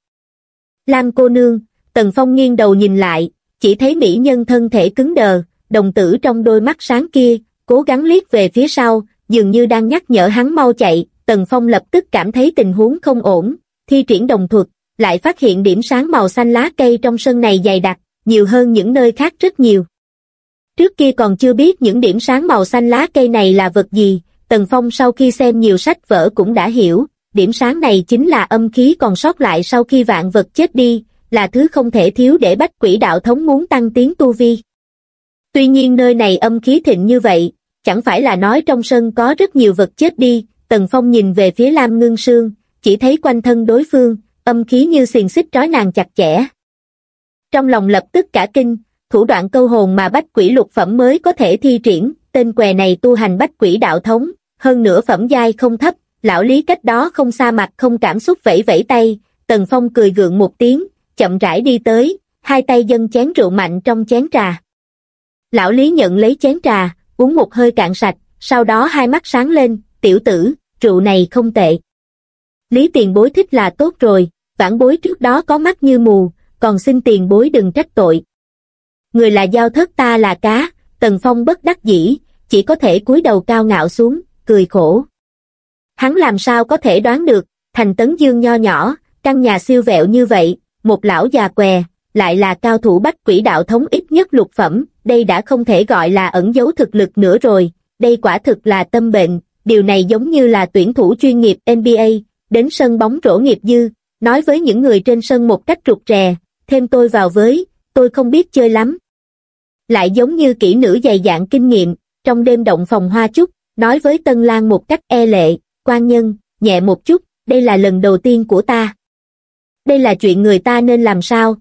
Lam cô nương, Tần Phong nghiêng đầu nhìn lại, chỉ thấy mỹ nhân thân thể cứng đờ, đồng tử trong đôi mắt sáng kia, cố gắng liếc về phía sau, dường như đang nhắc nhở hắn mau chạy. Tần Phong lập tức cảm thấy tình huống không ổn, thi triển đồng thuật, lại phát hiện điểm sáng màu xanh lá cây trong sân này dày đặc, nhiều hơn những nơi khác rất nhiều. Trước kia còn chưa biết những điểm sáng màu xanh lá cây này là vật gì, Tần Phong sau khi xem nhiều sách vở cũng đã hiểu, điểm sáng này chính là âm khí còn sót lại sau khi vạn vật chết đi, là thứ không thể thiếu để Bách Quỷ Đạo Thống muốn tăng tiến tu vi. Tuy nhiên nơi này âm khí thịnh như vậy, chẳng phải là nói trong sân có rất nhiều vật chết đi. Tần Phong nhìn về phía Lam Ngưng Sương, chỉ thấy quanh thân đối phương, âm khí như xiềng xích trói nàng chặt chẽ. Trong lòng lập tức cả kinh, thủ đoạn câu hồn mà Bách Quỷ lục phẩm mới có thể thi triển, tên què này tu hành Bách Quỷ Đạo Thống, hơn nữa phẩm giai không thấp. Lão Lý cách đó không xa mặt không cảm xúc vẫy vẫy tay. Tần Phong cười gượng một tiếng, chậm rãi đi tới, hai tay dâng chén rượu mạnh trong chén trà. Lão Lý nhận lấy chén trà, uống một hơi cạn sạch, sau đó hai mắt sáng lên, tiểu tử, rượu này không tệ. Lý tiền bối thích là tốt rồi, vãn bối trước đó có mắt như mù, còn xin tiền bối đừng trách tội. Người là dao thớt ta là cá. Tần Phong bất đắc dĩ, chỉ có thể cúi đầu cao ngạo xuống, cười khổ. Hắn làm sao có thể đoán được, thành Tấn Dương nho nhỏ, căn nhà siêu vẹo như vậy, một lão già què, lại là cao thủ Bách Quỷ Đạo Thống ít nhất lục phẩm, đây đã không thể gọi là ẩn giấu thực lực nữa rồi. đây quả thực là tâm bệnh, điều này giống như là tuyển thủ chuyên nghiệp NBA, đến sân bóng rổ nghiệp dư, nói với những người trên sân một cách rụt rè, thêm tôi vào với, tôi không biết chơi lắm. Lại giống như kỹ nữ dày dạn kinh nghiệm, trong đêm động phòng hoa chúc, nói với Tân Lang một cách e lệ, quan nhân, nhẹ một chút, đây là lần đầu tiên của ta. Đây là chuyện người ta nên làm sao,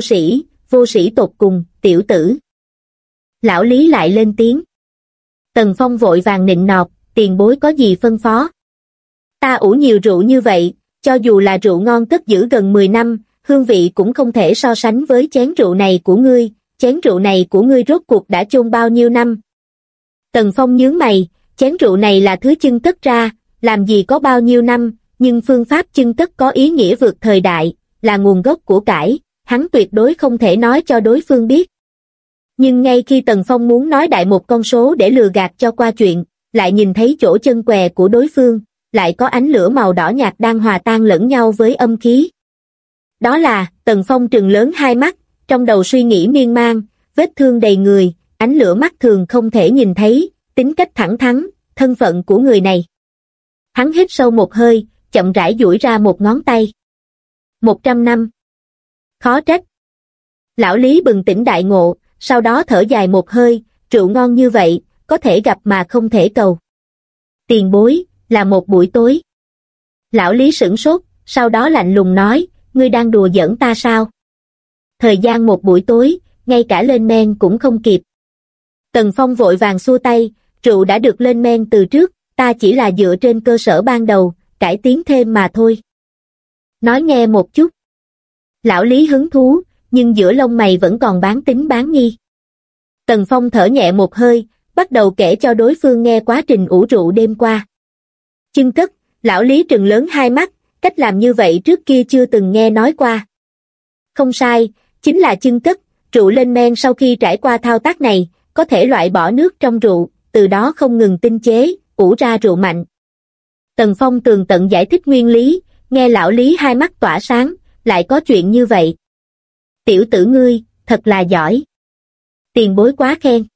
vô sĩ tột cùng, tiểu tử. Lão Lý lại lên tiếng. Tần Phong vội vàng nịnh nọt, tiền bối có gì phân phó. Ta ủ nhiều rượu như vậy, cho dù là rượu ngon cất giữ gần 10 năm, hương vị cũng không thể so sánh với chén rượu này của ngươi, chén rượu này của ngươi rốt cuộc đã chôn bao nhiêu năm. Tần Phong nhướng mày, chén rượu này là thứ chưng cất ra, làm gì có bao nhiêu năm, nhưng phương pháp chưng cất có ý nghĩa vượt thời đại, là nguồn gốc của cải, hắn tuyệt đối không thể nói cho đối phương biết. Nhưng ngay khi Tần Phong muốn nói đại một con số để lừa gạt cho qua chuyện, lại nhìn thấy chỗ chân què của đối phương, lại có ánh lửa màu đỏ nhạt đang hòa tan lẫn nhau với âm khí. Đó là, Tần Phong trừng lớn hai mắt, trong đầu suy nghĩ miên man, vết thương đầy người, ánh lửa mắt thường không thể nhìn thấy, tính cách thẳng thắn, thân phận của người này. Hắn hít sâu một hơi, chậm rãi duỗi ra một ngón tay. 100 năm. Khó trách. Lão Lý bừng tỉnh đại ngộ, sau đó thở dài một hơi, rượu ngon như vậy, có thể gặp mà không thể cầu. Tiền bối, là một buổi tối. Lão Lý sửng sốt, sau đó lạnh lùng nói, ngươi đang đùa giỡn ta sao? Thời gian một buổi tối, ngay cả lên men cũng không kịp. Tần Phong vội vàng xua tay, rượu đã được lên men từ trước, ta chỉ là dựa trên cơ sở ban đầu, cải tiến thêm mà thôi. Nói nghe một chút. Lão Lý hứng thú, nhưng giữa lông mày vẫn còn bán tín bán nghi. Tần Phong thở nhẹ một hơi, bắt đầu kể cho đối phương nghe quá trình ủ rượu đêm qua. Chưng cất, lão Lý trừng lớn hai mắt, cách làm như vậy trước kia chưa từng nghe nói qua. Không sai, chính là chưng cất, rượu lên men sau khi trải qua thao tác này, có thể loại bỏ nước trong rượu, từ đó không ngừng tinh chế, ủ ra rượu mạnh. Tần Phong tường tận giải thích nguyên lý, nghe lão Lý hai mắt tỏa sáng, lại có chuyện như vậy. Tiểu tử ngươi, thật là giỏi. Tiền bối quá khen.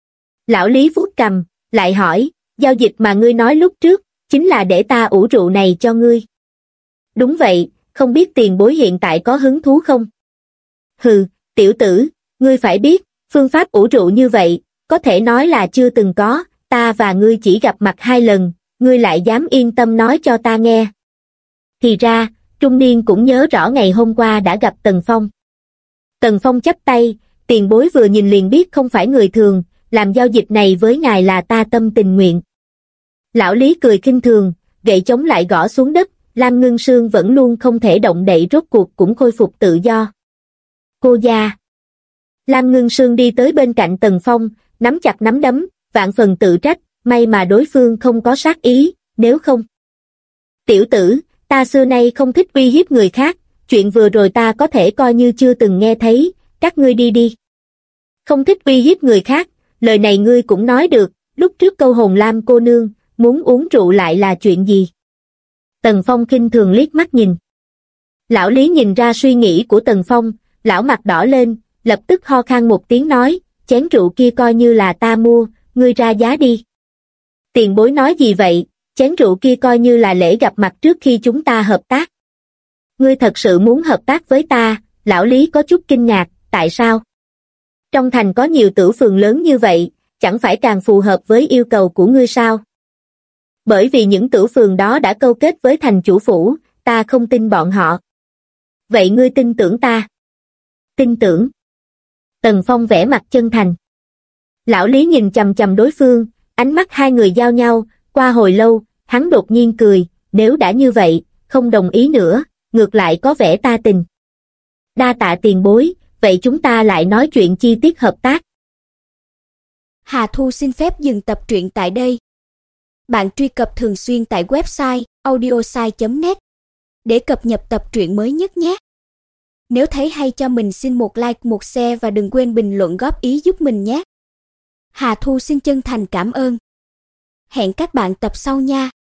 Lão Lý vuốt cằm, lại hỏi, giao dịch mà ngươi nói lúc trước, chính là để ta ủ rượu này cho ngươi. Đúng vậy, không biết tiền bối hiện tại có hứng thú không? Hừ, tiểu tử, ngươi phải biết, phương pháp ủ rượu như vậy, có thể nói là chưa từng có, ta và ngươi chỉ gặp mặt 2 lần, ngươi lại dám yên tâm nói cho ta nghe. Thì ra, trung niên cũng nhớ rõ ngày hôm qua đã gặp Tần Phong. Tần Phong chắp tay, tiền bối vừa nhìn liền biết không phải người thường, làm giao dịch này với ngài là ta tâm tình nguyện. Lão Lý cười khinh thường, gậy chống lại gõ xuống đất, Lam Ngưng Sương vẫn luôn không thể động đậy rốt cuộc cũng khôi phục tự do. Cô gia. Lam Ngưng Sương đi tới bên cạnh Tần Phong, nắm chặt nắm đấm, vạn phần tự trách, may mà đối phương không có sát ý, nếu không. Tiểu tử, ta xưa nay không thích uy hiếp người khác, chuyện vừa rồi ta có thể coi như chưa từng nghe thấy, các ngươi đi đi. Không thích uy hiếp người khác, lời này ngươi cũng nói được, lúc trước câu hồn Lam cô nương, muốn uống rượu lại là chuyện gì? Tần Phong khinh thường liếc mắt nhìn. Lão Lý nhìn ra suy nghĩ của Tần Phong, lão mặt đỏ lên, lập tức ho khan một tiếng nói, chén rượu kia coi như là ta mua, ngươi ra giá đi. Tiền bối nói gì vậy, chén rượu kia coi như là lễ gặp mặt trước khi chúng ta hợp tác. Ngươi thật sự muốn hợp tác với ta, lão Lý có chút kinh ngạc, tại sao? Trong thành có nhiều tử phường lớn như vậy, chẳng phải càng phù hợp với yêu cầu của ngươi sao? Bởi vì những tử phường đó đã câu kết với thành chủ phủ, ta không tin bọn họ. Vậy ngươi tin tưởng ta? Tin tưởng. Tần Phong vẽ mặt chân thành. Lão Lý nhìn chằm chằm đối phương, ánh mắt hai người giao nhau, qua hồi lâu, hắn đột nhiên cười, nếu đã như vậy, không đồng ý nữa, ngược lại có vẻ ta tình. Đa tạ tiền bối, vậy chúng ta lại nói chuyện chi tiết hợp tác. Hà Thu xin phép dừng tập truyện tại đây. Bạn truy cập thường xuyên tại website audiosai.net để cập nhật tập truyện mới nhất nhé. Nếu thấy hay cho mình xin một like, một share và đừng quên bình luận góp ý giúp mình nhé. Hà Thu xin chân thành cảm ơn. Hẹn các bạn tập sau nha.